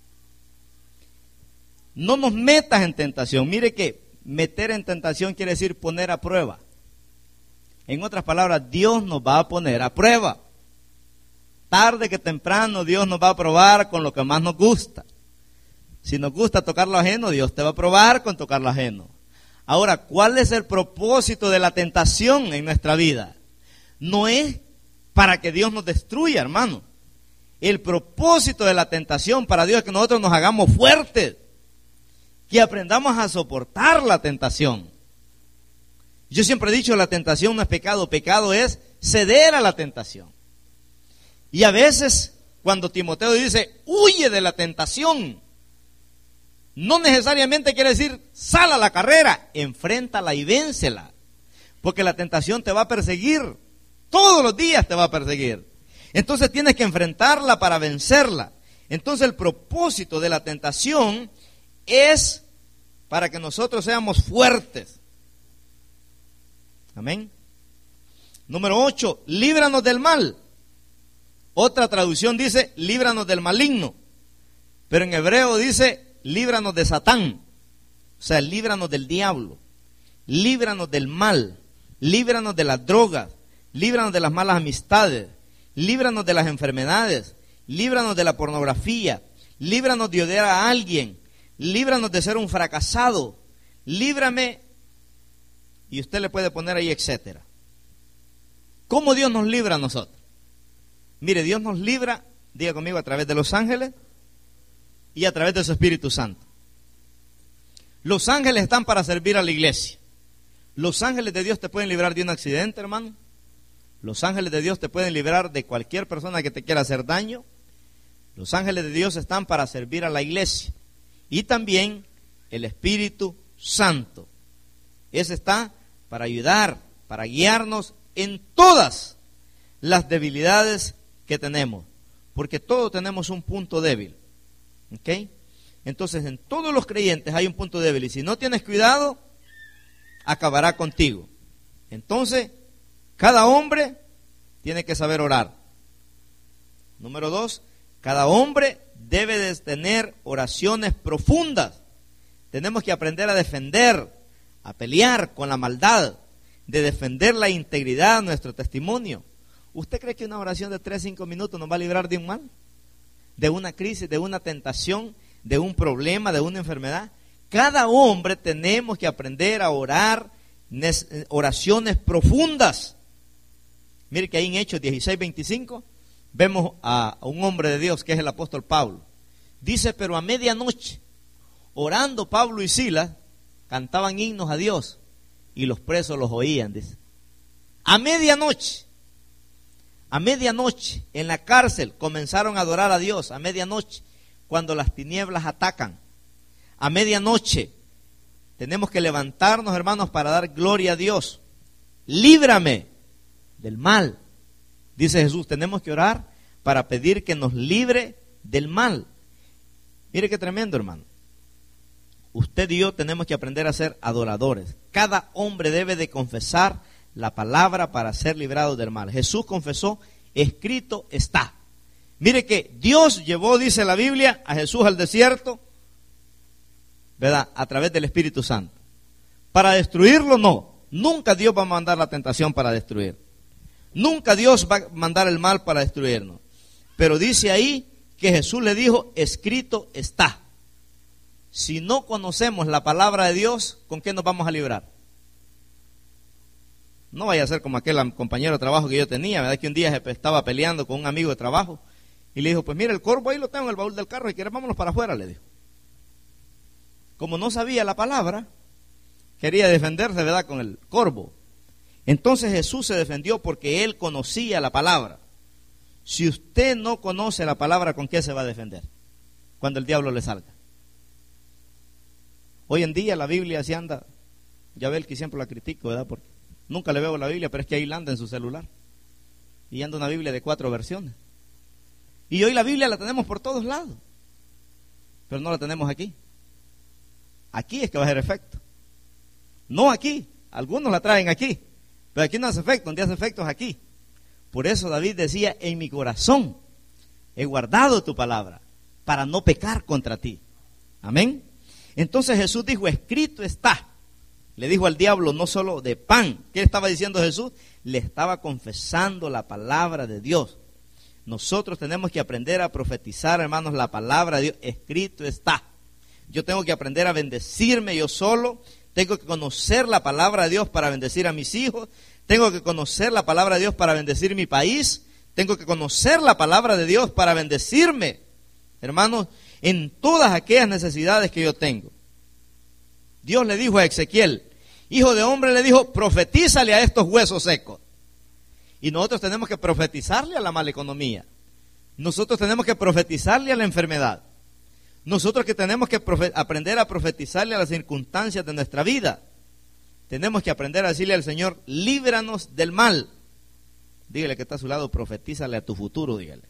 No nos metas en tentación. Mire que meter en tentación quiere decir poner a prueba. En otras palabras, Dios nos va a poner a prueba. Tarde que temprano Dios nos va a probar con lo que más nos gusta. Si nos gusta tocar lo ajeno, Dios te va a probar con tocar lo ajeno. Ahora, ¿cuál es el propósito de la tentación en nuestra vida? No es para que Dios nos destruya, hermano. El propósito de la tentación para Dios es que nosotros nos hagamos fuertes, que aprendamos a soportar la tentación. Yo siempre he dicho, la tentación no es pecado, pecado es ceder a la tentación. Y a veces, cuando Timoteo dice, huye de la tentación, no necesariamente quiere decir, sal a la carrera, enfréntala y véncela. Porque la tentación te va a perseguir, todos los días te va a perseguir. Entonces tienes que enfrentarla para vencerla. Entonces el propósito de la tentación es para que nosotros seamos fuertes. Amén. Número ocho, líbranos del mal. Otra traducción dice, líbranos del maligno. Pero en hebreo dice, líbranos de Satán. O sea, líbranos del diablo. Líbranos del mal. Líbranos de las drogas. Líbranos de las malas amistades. Líbranos de las enfermedades. Líbranos de la pornografía. Líbranos de odiar a alguien. Líbranos de ser un fracasado. Líbrame. Y usted le puede poner ahí, etcétera. ¿Cómo Dios nos libra a nosotros? Mire, Dios nos libra, diga conmigo, a través de los ángeles y a través de su Espíritu Santo. Los ángeles están para servir a la iglesia. Los ángeles de Dios te pueden librar de un accidente, hermano. Los ángeles de Dios te pueden librar de cualquier persona que te quiera hacer daño. Los ángeles de Dios están para servir a la iglesia. Y también el Espíritu Santo. Ese está para ayudar, para guiarnos en todas las debilidades que tenemos. Porque todos tenemos un punto débil. ¿Ok? Entonces en todos los creyentes hay un punto débil. Y si no tienes cuidado, acabará contigo. Entonces, cada hombre tiene que saber orar. Número dos, cada hombre debe de tener oraciones profundas. Tenemos que aprender a defender, a pelear con la maldad, de defender la integridad de nuestro testimonio. ¿Usted cree que una oración de tres, cinco minutos nos va a librar de un mal? De una crisis, de una tentación, de un problema, de una enfermedad. Cada hombre tenemos que aprender a orar oraciones profundas. Mire que ahí en Hechos dieciséis veinticinco vemos a un hombre de Dios que es el apóstol Pablo. Dice, pero a medianoche, orando Pablo y Silas, cantaban himnos a Dios y los presos los oían, dice. A medianoche, a medianoche, en la cárcel comenzaron a adorar a Dios, a medianoche, cuando las tinieblas atacan. A medianoche, tenemos que levantarnos, hermanos, para dar gloria a Dios. Líbrame del mal. Dice Jesús, tenemos que orar para pedir que nos libre del mal. Mire qué tremendo, hermano. Usted y yo tenemos que aprender a ser adoradores. Cada hombre debe de confesar la palabra para ser librado del mal. Jesús confesó, escrito está. Mire que Dios llevó, dice la Biblia, a Jesús al desierto, ¿verdad? A través del Espíritu Santo. Para destruirlo, no. Nunca Dios va a mandar la tentación para destruir. Nunca Dios va a mandar el mal para destruirnos. Pero dice ahí que Jesús le dijo, escrito está. Si no conocemos la palabra de Dios, ¿con qué nos vamos a librar? No vaya a ser como aquel compañero de trabajo que yo tenía, ¿verdad? Que un día se estaba peleando con un amigo de trabajo y le dijo, pues mira, el corvo ahí lo tengo en el baúl del carro y quiere, vámonos para afuera, le dijo. Como no sabía la palabra, quería defenderse, ¿verdad?, con el corvo. Entonces Jesús se defendió porque él conocía la palabra. Si usted no conoce la palabra, ¿con qué se va a defender cuando el diablo le salga? Hoy en día la Biblia se anda, ya ve el que siempre la critico, ¿verdad? Porque nunca le veo la Biblia, pero es que ahí la anda en su celular. Y anda una Biblia de cuatro versiones. Y hoy la Biblia la tenemos por todos lados, pero no la tenemos aquí. Aquí es que va a hacer efecto. No aquí, algunos la traen aquí, pero aquí no hace efecto, donde hace efecto es aquí. Por eso David decía, en mi corazón he guardado tu palabra, para no pecar contra ti. Amén. Entonces Jesús dijo, escrito está. Le dijo al diablo, no solo de pan. ¿Qué estaba diciendo Jesús? Le estaba confesando la palabra de Dios. Nosotros tenemos que aprender a profetizar, hermanos, la palabra de Dios. Escrito está. Yo tengo que aprender a bendecirme yo solo. Tengo que conocer la palabra de Dios para bendecir a mis hijos. Tengo que conocer la palabra de Dios para bendecir mi país. Tengo que conocer la palabra de Dios para bendecirme, hermanos, en todas aquellas necesidades que yo tengo. Dios le dijo a Ezequiel, hijo de hombre, le dijo, profetízale a estos huesos secos. Y nosotros tenemos que profetizarle a la mala economía. Nosotros tenemos que profetizarle a la enfermedad. Nosotros que tenemos que aprender a profetizarle a las circunstancias de nuestra vida. Tenemos que aprender a decirle al Señor, líbranos del mal. Dígale que está a su lado, profetízale a tu futuro, dígale.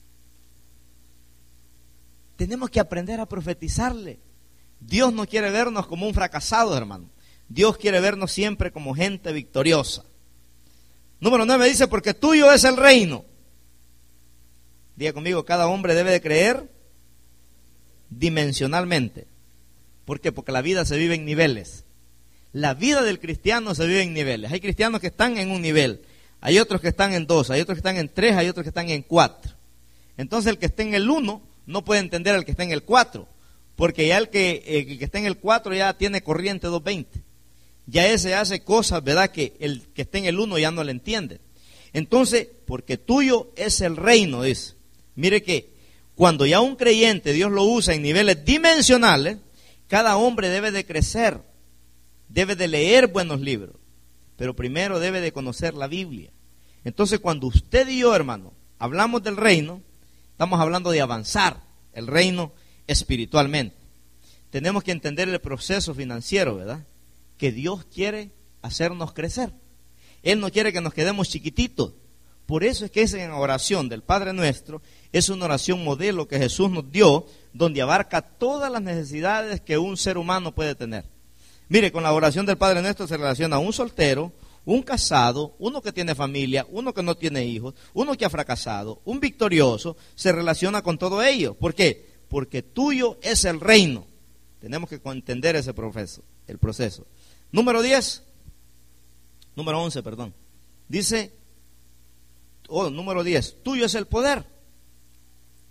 Tenemos que aprender a profetizarle. Dios no quiere vernos como un fracasado, hermano. Dios quiere vernos siempre como gente victoriosa. Número nueve dice, porque tuyo es el reino. Diga conmigo, cada hombre debe de creer dimensionalmente. ¿Por qué? Porque la vida se vive en niveles. La vida del cristiano se vive en niveles. Hay cristianos que están en un nivel, hay otros que están en dos, hay otros que están en tres, hay otros que están en cuatro. Entonces el que esté en el uno no puede entender al que está en el cuatro, porque ya el que, el que está en el cuatro ya tiene corriente doscientos veinte. Ya ese hace cosas, ¿verdad?, que el que está en el uno ya no le entiende. Entonces, porque tuyo es el reino, dice. Mire que cuando ya un creyente Dios lo usa en niveles dimensionales, cada hombre debe de crecer, debe de leer buenos libros, pero primero debe de conocer la Biblia. Entonces, cuando usted y yo, hermano, hablamos del reino, estamos hablando de avanzar el reino espiritualmente. Tenemos que entender el proceso financiero, ¿verdad?, que Dios quiere hacernos crecer. Él no quiere que nos quedemos chiquititos. Por eso es que esa oración del Padre Nuestro es una oración modelo que Jesús nos dio, donde abarca todas las necesidades que un ser humano puede tener. Mire, con la oración del Padre Nuestro se relaciona un soltero, un casado, uno que tiene familia, uno que no tiene hijos, uno que ha fracasado, un victorioso, se relaciona con todo ello. ¿Por qué? Porque tuyo es el reino. Tenemos que entender ese proceso, el proceso. Número diez, número once, perdón. Dice, oh, número diez, tuyo es el poder.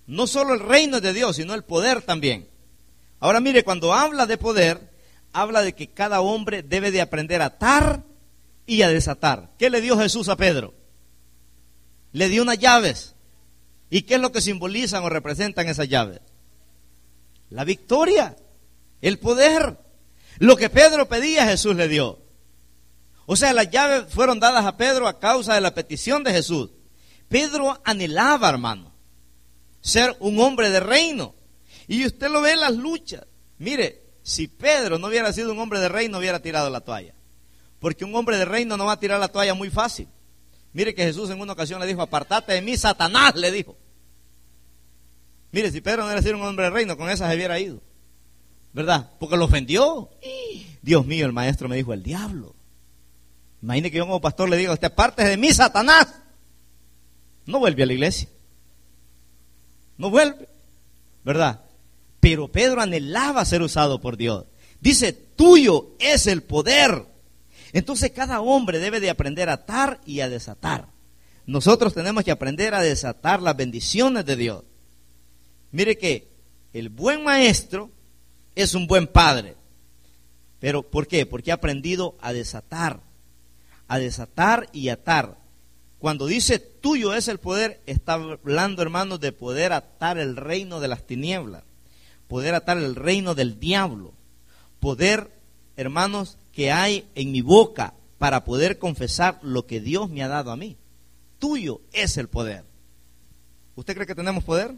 No solo el reino es de Dios, sino el poder también. Ahora mire, cuando habla de poder, habla de que cada hombre debe de aprender a atar y a desatar. ¿Qué le dio Jesús a Pedro? Le dio unas llaves. ¿Y qué es lo que simbolizan o representan esas llaves? La victoria, el poder. Lo que Pedro pedía, Jesús le dio. O sea, las llaves fueron dadas a Pedro a causa de la petición de Jesús. Pedro anhelaba, hermano, ser un hombre de reino. Y usted lo ve en las luchas. Mire, si Pedro no hubiera sido un hombre de reino, hubiera tirado la toalla. Porque un hombre de reino no va a tirar la toalla muy fácil. Mire que Jesús en una ocasión le dijo, apartate de mí, Satanás, le dijo. Mire, si Pedro no hubiera sido un hombre de reino, con esa se hubiera ido. ¿Verdad? Porque lo ofendió. Dios mío, el maestro me dijo, el diablo. Imagine que yo como pastor le digo, usted aparte de mí, Satanás. No vuelve a la iglesia. No vuelve. ¿Verdad? Pero Pedro anhelaba ser usado por Dios. Dice, tuyo es el poder. Entonces cada hombre debe de aprender a atar y a desatar. Nosotros tenemos que aprender a desatar las bendiciones de Dios. Mire que el buen maestro es un buen padre. ¿Pero por qué? Porque ha aprendido a desatar. A desatar y atar. Cuando dice tuyo es el poder, está hablando, hermanos, de poder atar el reino de las tinieblas. Poder atar el reino del diablo. Poder, hermanos, que hay en mi boca para poder confesar lo que Dios me ha dado a mí. Tuyo es el poder. ¿Usted cree que tenemos poder?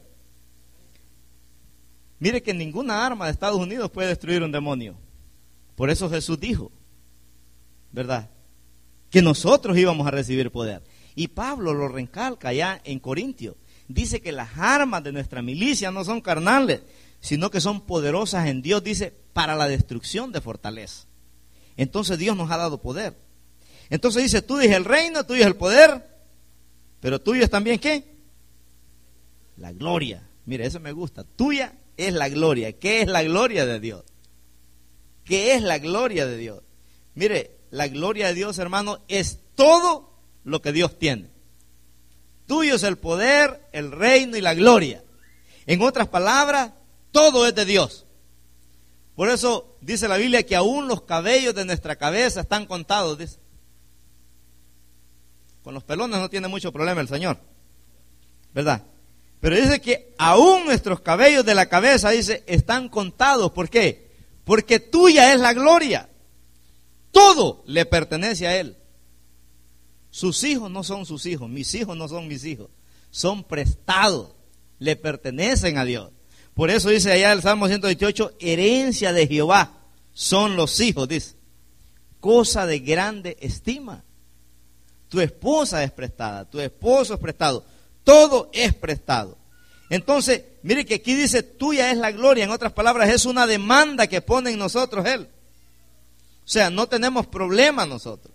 Mire que ninguna arma de Estados Unidos puede destruir un demonio. Por eso Jesús dijo, ¿verdad?, que nosotros íbamos a recibir poder. Y Pablo lo recalca allá en Corintios. Dice que las armas de nuestra milicia no son carnales, sino que son poderosas en Dios, dice, para la destrucción de fortaleza. Entonces Dios nos ha dado poder. Entonces dice, tú dices el reino, tuyo es el poder, pero tuyo es también ¿qué? La gloria. Mire, eso me gusta. Tuya es la gloria. ¿Qué es la gloria de Dios? ¿Qué es la gloria de Dios? Mire, la gloria de Dios, hermano, es todo lo que Dios tiene. Tuyo es el poder, el reino y la gloria. En otras palabras, todo es de Dios. Por eso dice la Biblia que aún los cabellos de nuestra cabeza están contados, dice. Con los pelones no tiene mucho problema el Señor, ¿verdad? Pero dice que aún nuestros cabellos de la cabeza, dice, están contados. ¿Por qué? Porque tuya es la gloria. Todo le pertenece a Él. Sus hijos no son sus hijos, mis hijos no son mis hijos, son prestados, le pertenecen a Dios. Por eso dice allá el Salmo ciento veintiocho, herencia de Jehová son los hijos, dice, cosa de grande estima. Tu esposa es prestada, tu esposo es prestado, todo es prestado. Entonces, mire que aquí dice, tuya es la gloria, en otras palabras, es una demanda que pone en nosotros Él. O sea, no tenemos problema nosotros.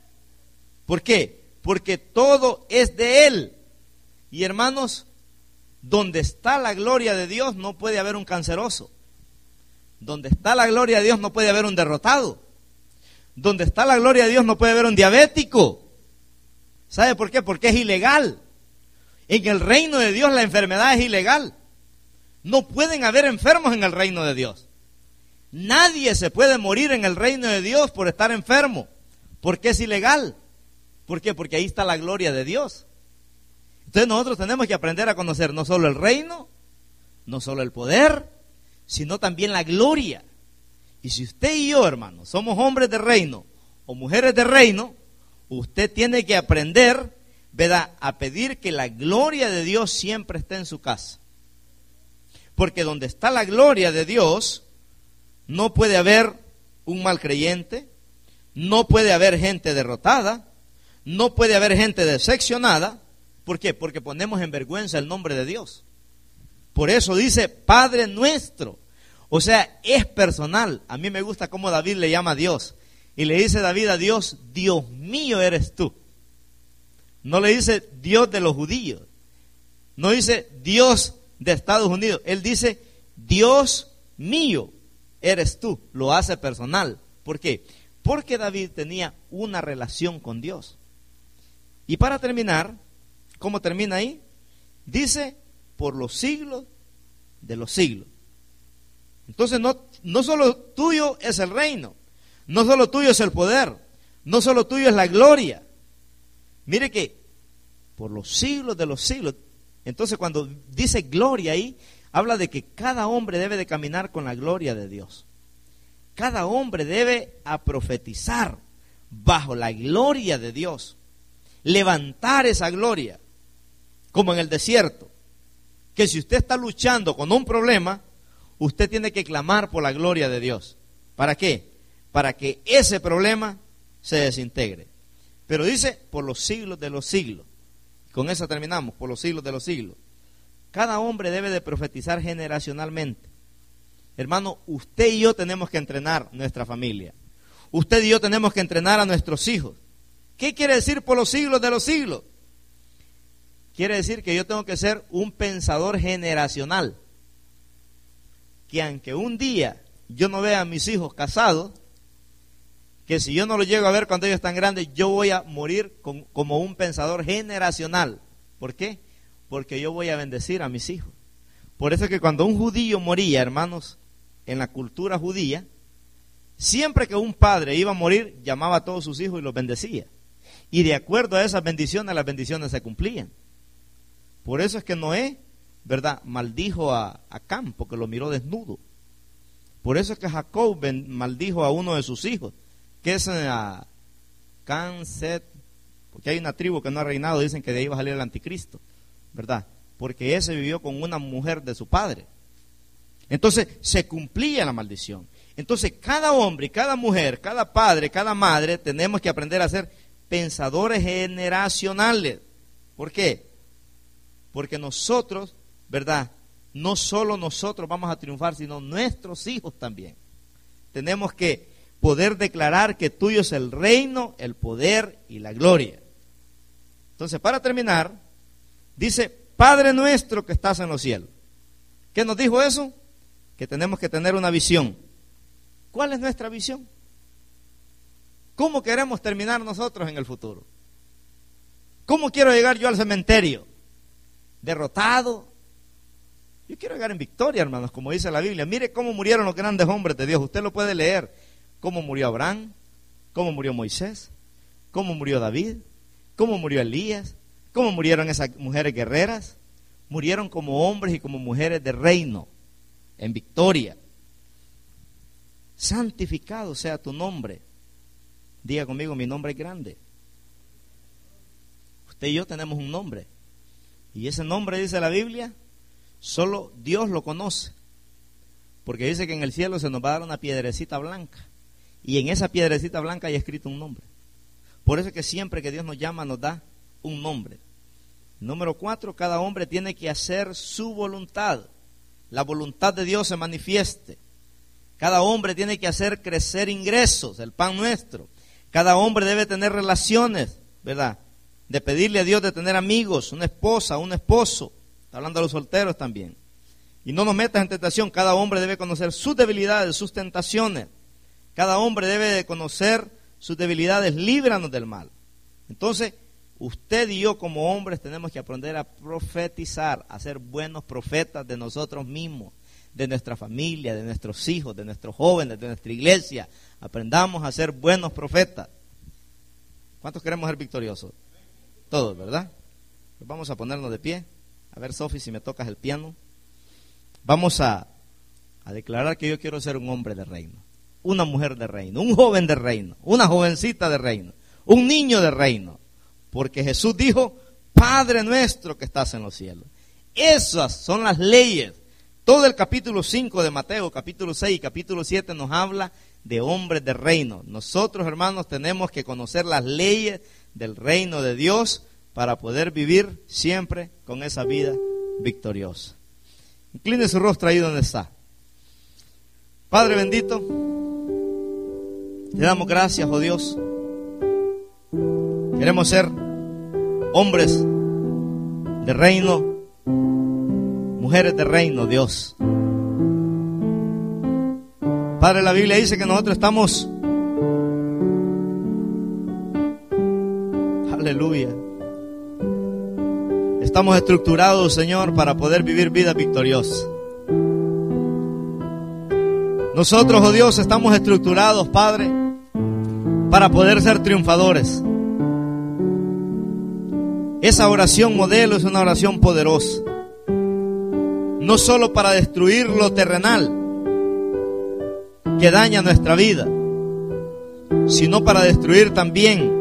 ¿Por qué? Porque todo es de Él. Y hermanos, donde está la gloria de Dios no puede haber un canceroso. Donde está la gloria de Dios no puede haber un derrotado. Donde está la gloria de Dios no puede haber un diabético. ¿Sabe por qué? Porque es ilegal. En el reino de Dios la enfermedad es ilegal. No pueden haber enfermos en el reino de Dios. Nadie se puede morir en el reino de Dios por estar enfermo, porque es ilegal. ¿Por qué? Porque ahí está la gloria de Dios. Entonces nosotros tenemos que aprender a conocer no solo el reino, no solo el poder, sino también la gloria. Y si usted y yo, hermanos, somos hombres de reino o mujeres de reino, usted tiene que aprender, ¿verdad?, a pedir que la gloria de Dios siempre esté en su casa. Porque donde está la gloria de Dios, no puede haber un mal creyente, no puede haber gente derrotada, no puede haber gente decepcionada. ¿Por qué? Porque ponemos en vergüenza el nombre de Dios. Por eso dice Padre nuestro. O sea, es personal. A mí me gusta cómo David le llama a Dios. Y le dice David a Dios, Dios mío eres tú. No le dice Dios de los judíos. No dice Dios de Estados Unidos. Él dice Dios mío eres tú. Lo hace personal. ¿Por qué? Porque David tenía una relación con Dios. Y para terminar, ¿cómo termina ahí? Dice, por los siglos de los siglos. Entonces no, no solo tuyo es el reino, no solo tuyo es el poder, no solo tuyo es la gloria. Mire que por los siglos de los siglos. Entonces cuando dice gloria ahí, habla de que cada hombre debe de caminar con la gloria de Dios. Cada hombre debe a profetizar bajo la gloria de Dios, levantar esa gloria, como en el desierto, que si usted está luchando con un problema, usted tiene que clamar por la gloria de Dios. ¿Para qué? Para que ese problema se desintegre. Pero dice, por los siglos de los siglos. Con eso terminamos, por los siglos de los siglos. Cada hombre debe de profetizar generacionalmente. Hermano, usted y yo tenemos que entrenar nuestra familia. Usted y yo tenemos que entrenar a nuestros hijos. ¿Qué quiere decir por los siglos de los siglos? Quiere decir que yo tengo que ser un pensador generacional. Que aunque un día yo no vea a mis hijos casados, que si yo no los llego a ver cuando ellos están grandes, yo voy a morir con, como un pensador generacional. ¿Por qué? Porque yo voy a bendecir a mis hijos. Por eso es que cuando un judío moría, hermanos, en la cultura judía, siempre que un padre iba a morir, llamaba a todos sus hijos y los bendecía. Y de acuerdo a esas bendiciones, las bendiciones se cumplían. Por eso es que Noé, ¿verdad?, maldijo a, a Cam, porque lo miró desnudo. Por eso es que Jacob ben, maldijo a uno de sus hijos, que es a Cam, Set, porque hay una tribu que no ha reinado, dicen que de ahí va a salir el anticristo, ¿verdad? Porque ese vivió con una mujer de su padre. Entonces se cumplía la maldición. Entonces cada hombre, cada mujer, cada padre, cada madre, tenemos que aprender a ser pensadores generacionales. ¿Por qué? Porque nosotros, ¿verdad?, no solo nosotros vamos a triunfar, sino nuestros hijos también. Tenemos que poder declarar que tuyo es el reino, el poder y la gloria. Entonces, para terminar, dice, Padre nuestro que estás en los cielos. ¿Qué nos dijo eso? Que tenemos que tener una visión. ¿Cuál es nuestra visión? ¿Cómo queremos terminar nosotros en el futuro? ¿Cómo quiero llegar yo al cementerio? ¿Derrotado? Yo quiero llegar en victoria, hermanos, como dice la Biblia. Mire cómo murieron los grandes hombres de Dios. Usted lo puede leer. Cómo murió Abraham, cómo murió Moisés, cómo murió David, cómo murió Elías, cómo murieron esas mujeres guerreras. Murieron como hombres y como mujeres de reino, en victoria. Santificado sea tu nombre. Diga conmigo, mi nombre es grande. Usted y yo tenemos un nombre. Y ese nombre, dice la Biblia, solo Dios lo conoce. Porque dice que en el cielo se nos va a dar una piedrecita blanca. Y en esa piedrecita blanca hay escrito un nombre. Por eso es que siempre que Dios nos llama nos da un nombre. Número cuatro, cada hombre tiene que hacer su voluntad. La voluntad de Dios se manifieste. Cada hombre tiene que hacer crecer ingresos, el pan nuestro. Cada hombre debe tener relaciones, ¿verdad? De pedirle a Dios de tener amigos, una esposa, un esposo. Está hablando de los solteros también. Y no nos metas en tentación. Cada hombre debe conocer sus debilidades, sus tentaciones. Cada hombre debe de conocer sus debilidades. Líbranos del mal. Entonces, usted y yo como hombres tenemos que aprender a profetizar, a ser buenos profetas de nosotros mismos, de nuestra familia, de nuestros hijos, de nuestros jóvenes, de nuestra iglesia. Aprendamos a ser buenos profetas. ¿Cuántos queremos ser victoriosos? Todos, ¿verdad? Pues vamos a ponernos de pie. A ver, Sofi, si me tocas el piano. Vamos a, a declarar que yo quiero ser un hombre de reino, una mujer de reino, un joven de reino, una jovencita de reino, un niño de reino. Porque Jesús dijo, Padre nuestro que estás en los cielos. Esas son las leyes. Todo el capítulo cinco de Mateo, capítulo seis y capítulo siete nos habla de hombres de reino. Nosotros, hermanos, tenemos que conocer las leyes del reino de Dios para poder vivir siempre con esa vida victoriosa. Incline su rostro ahí donde está. Padre bendito, te damos gracias, oh Dios. Queremos ser hombres de reino, mujeres de reino, Dios. Padre, la Biblia dice que nosotros estamos, aleluya, Estamos estructurados, Señor, para poder vivir vidas victoriosas. Nosotros, oh Dios, estamos estructurados, Padre, para poder ser triunfadores. Esa oración modelo es una oración poderosa. No solo para destruir lo terrenal que daña nuestra vida, sino para destruir también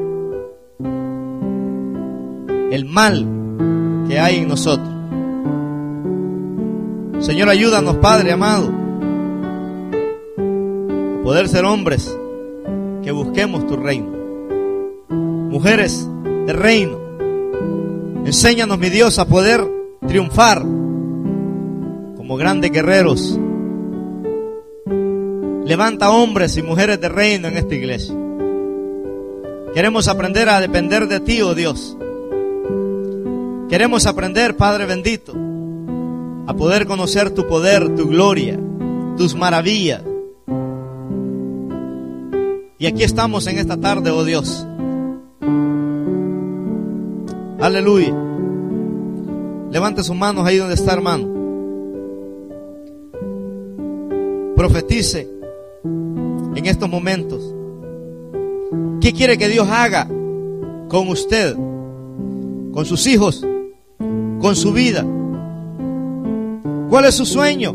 el mal que hay en nosotros. Señor, ayúdanos, Padre amado, a poder ser hombres que busquemos tu reino, mujeres de reino. Enséñanos, mi Dios, a poder triunfar como grandes guerreros. Levanta hombres y mujeres de reino en esta iglesia. Queremos aprender a depender de ti, oh Dios. Queremos aprender, Padre bendito, a poder conocer tu poder, tu gloria, tus maravillas. Y aquí estamos en esta tarde, oh Dios. Aleluya. Levante sus manos ahí donde está, hermano. Profetice en estos momentos. ¿Qué quiere que Dios haga con usted, con sus hijos, con su vida? ¿Cuál es su sueño?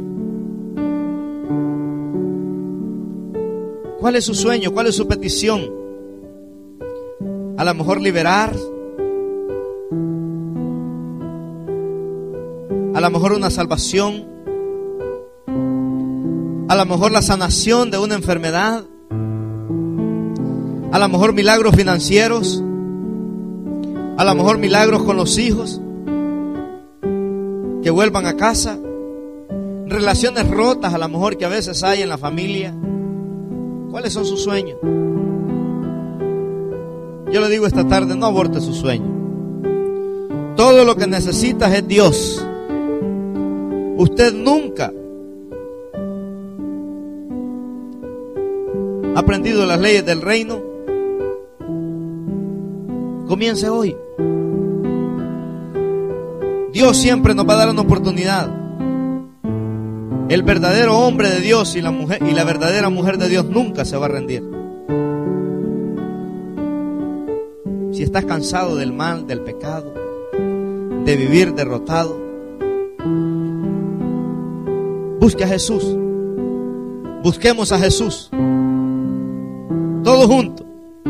¿Cuál es su sueño? ¿Cuál es su petición? A lo mejor liberar, a lo mejor una salvación, a lo mejor la sanación de una enfermedad, a lo mejor milagros financieros, a lo mejor milagros con los hijos, que vuelvan a casa, relaciones rotas a lo mejor que a veces hay en la familia. ¿Cuáles son sus sueños? Yo le digo esta tarde, no aborte su sueño. Todo lo que necesitas es Dios. Usted nunca ha aprendido las leyes del reino. Comience hoy. Dios siempre nos va a dar una oportunidad. El verdadero hombre de Dios y la mujer y la verdadera mujer de Dios nunca se va a rendir. Si estás cansado del mal, del pecado, de vivir derrotado, busque a Jesús. Busquemos a Jesús. Todos juntos.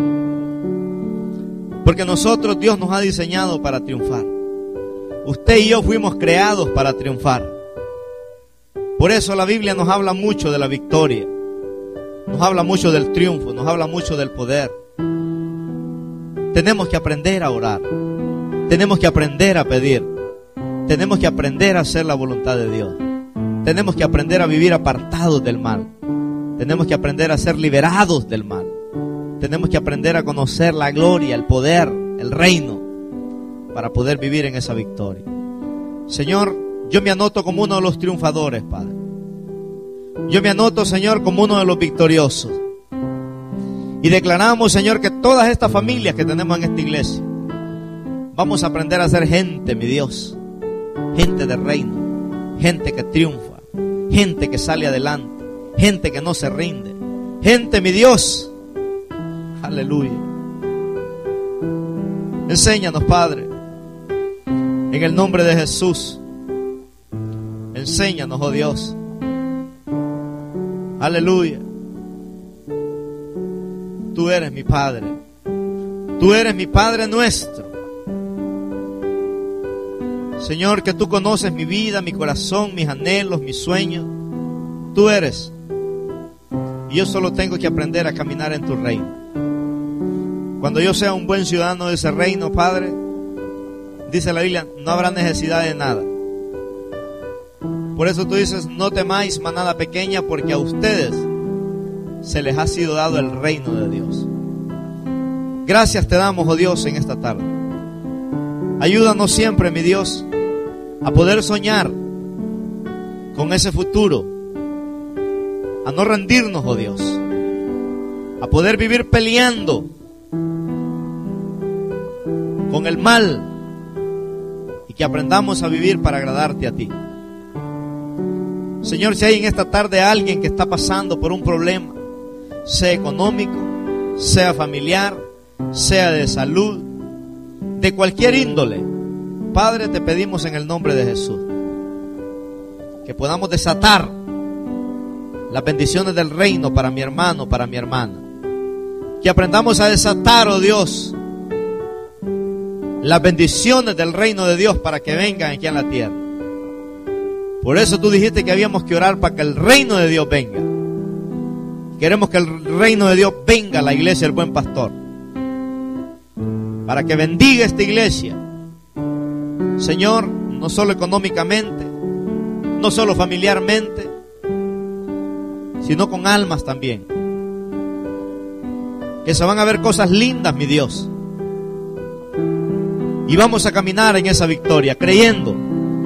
Porque nosotros, Dios nos ha diseñado para triunfar. Usted y yo fuimos creados para triunfar. Por eso la Biblia nos habla mucho de la victoria, nos habla mucho del triunfo, nos habla mucho del poder. Tenemos que aprender a orar, tenemos que aprender a pedir, tenemos que aprender a hacer la voluntad de Dios, tenemos que aprender a vivir apartados del mal, tenemos que aprender a ser liberados del mal, tenemos que aprender a conocer la gloria, el poder, el reino, para poder vivir en esa victoria. Señor, yo me anoto como uno de los triunfadores, Padre. Yo me anoto, Señor, como uno de los victoriosos. Y declaramos, Señor, que todas estas familias que tenemos en esta iglesia, vamos a aprender a ser gente, mi Dios. Gente de reino, gente que triunfa, gente que sale adelante, gente que no se rinde. Gente, mi Dios. Aleluya. Enséñanos, Padre, en el nombre de Jesús. Enséñanos, oh Dios. Aleluya. Tú eres mi Padre. Tú eres mi Padre nuestro. Señor, que tú conoces mi vida, mi corazón, mis anhelos, mis sueños. Tú eres. Y yo solo tengo que aprender a caminar en tu reino. Cuando yo sea un buen ciudadano de ese reino, Padre, dice la Biblia, no habrá necesidad de nada. Por eso tú dices, no temáis manada pequeña, porque a ustedes se les ha sido dado el reino de Dios. Gracias te damos, oh Dios, en esta tarde. Ayúdanos siempre, mi Dios, a poder soñar con ese futuro, a no rendirnos, oh Dios, a poder vivir peleando con el mal y y que aprendamos a vivir para agradarte a ti. Señor, si hay en esta tarde alguien que está pasando por un problema, sea económico, sea familiar, sea de salud, de cualquier índole, Padre, te pedimos en el nombre de Jesús que podamos desatar las bendiciones del reino para mi hermano, para mi hermana. Que aprendamos a desatar, oh Dios, las bendiciones del reino de Dios para que vengan aquí en la tierra. Por eso tú dijiste que habíamos que orar para que el reino de Dios venga. Queremos que el reino de Dios venga a la iglesia del Buen Pastor, para que bendiga esta iglesia, Señor, no solo económicamente, no solo familiarmente, sino con almas también. Que se van a ver cosas lindas, mi Dios, y vamos a caminar en esa victoria, creyendo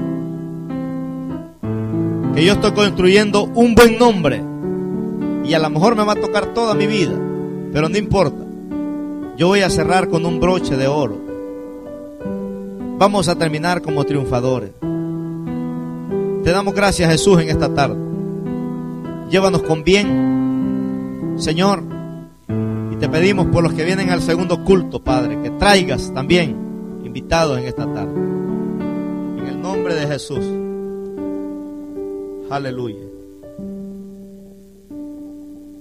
que yo estoy construyendo un buen nombre, y a lo mejor me va a tocar toda mi vida, pero no importa. Yo voy a cerrar con un broche de oro. Vamos a terminar como triunfadores. Te damos gracias, Jesús, en esta tarde. Llévanos con bien, Señor, y te pedimos por los que vienen al segundo culto, Padre, que traigas también invitados en esta tarde. En el nombre de Jesús. Aleluya.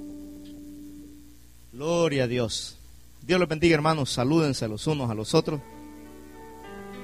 Gloria a Dios. Dios los bendiga, hermanos. Salúdense los unos a los otros.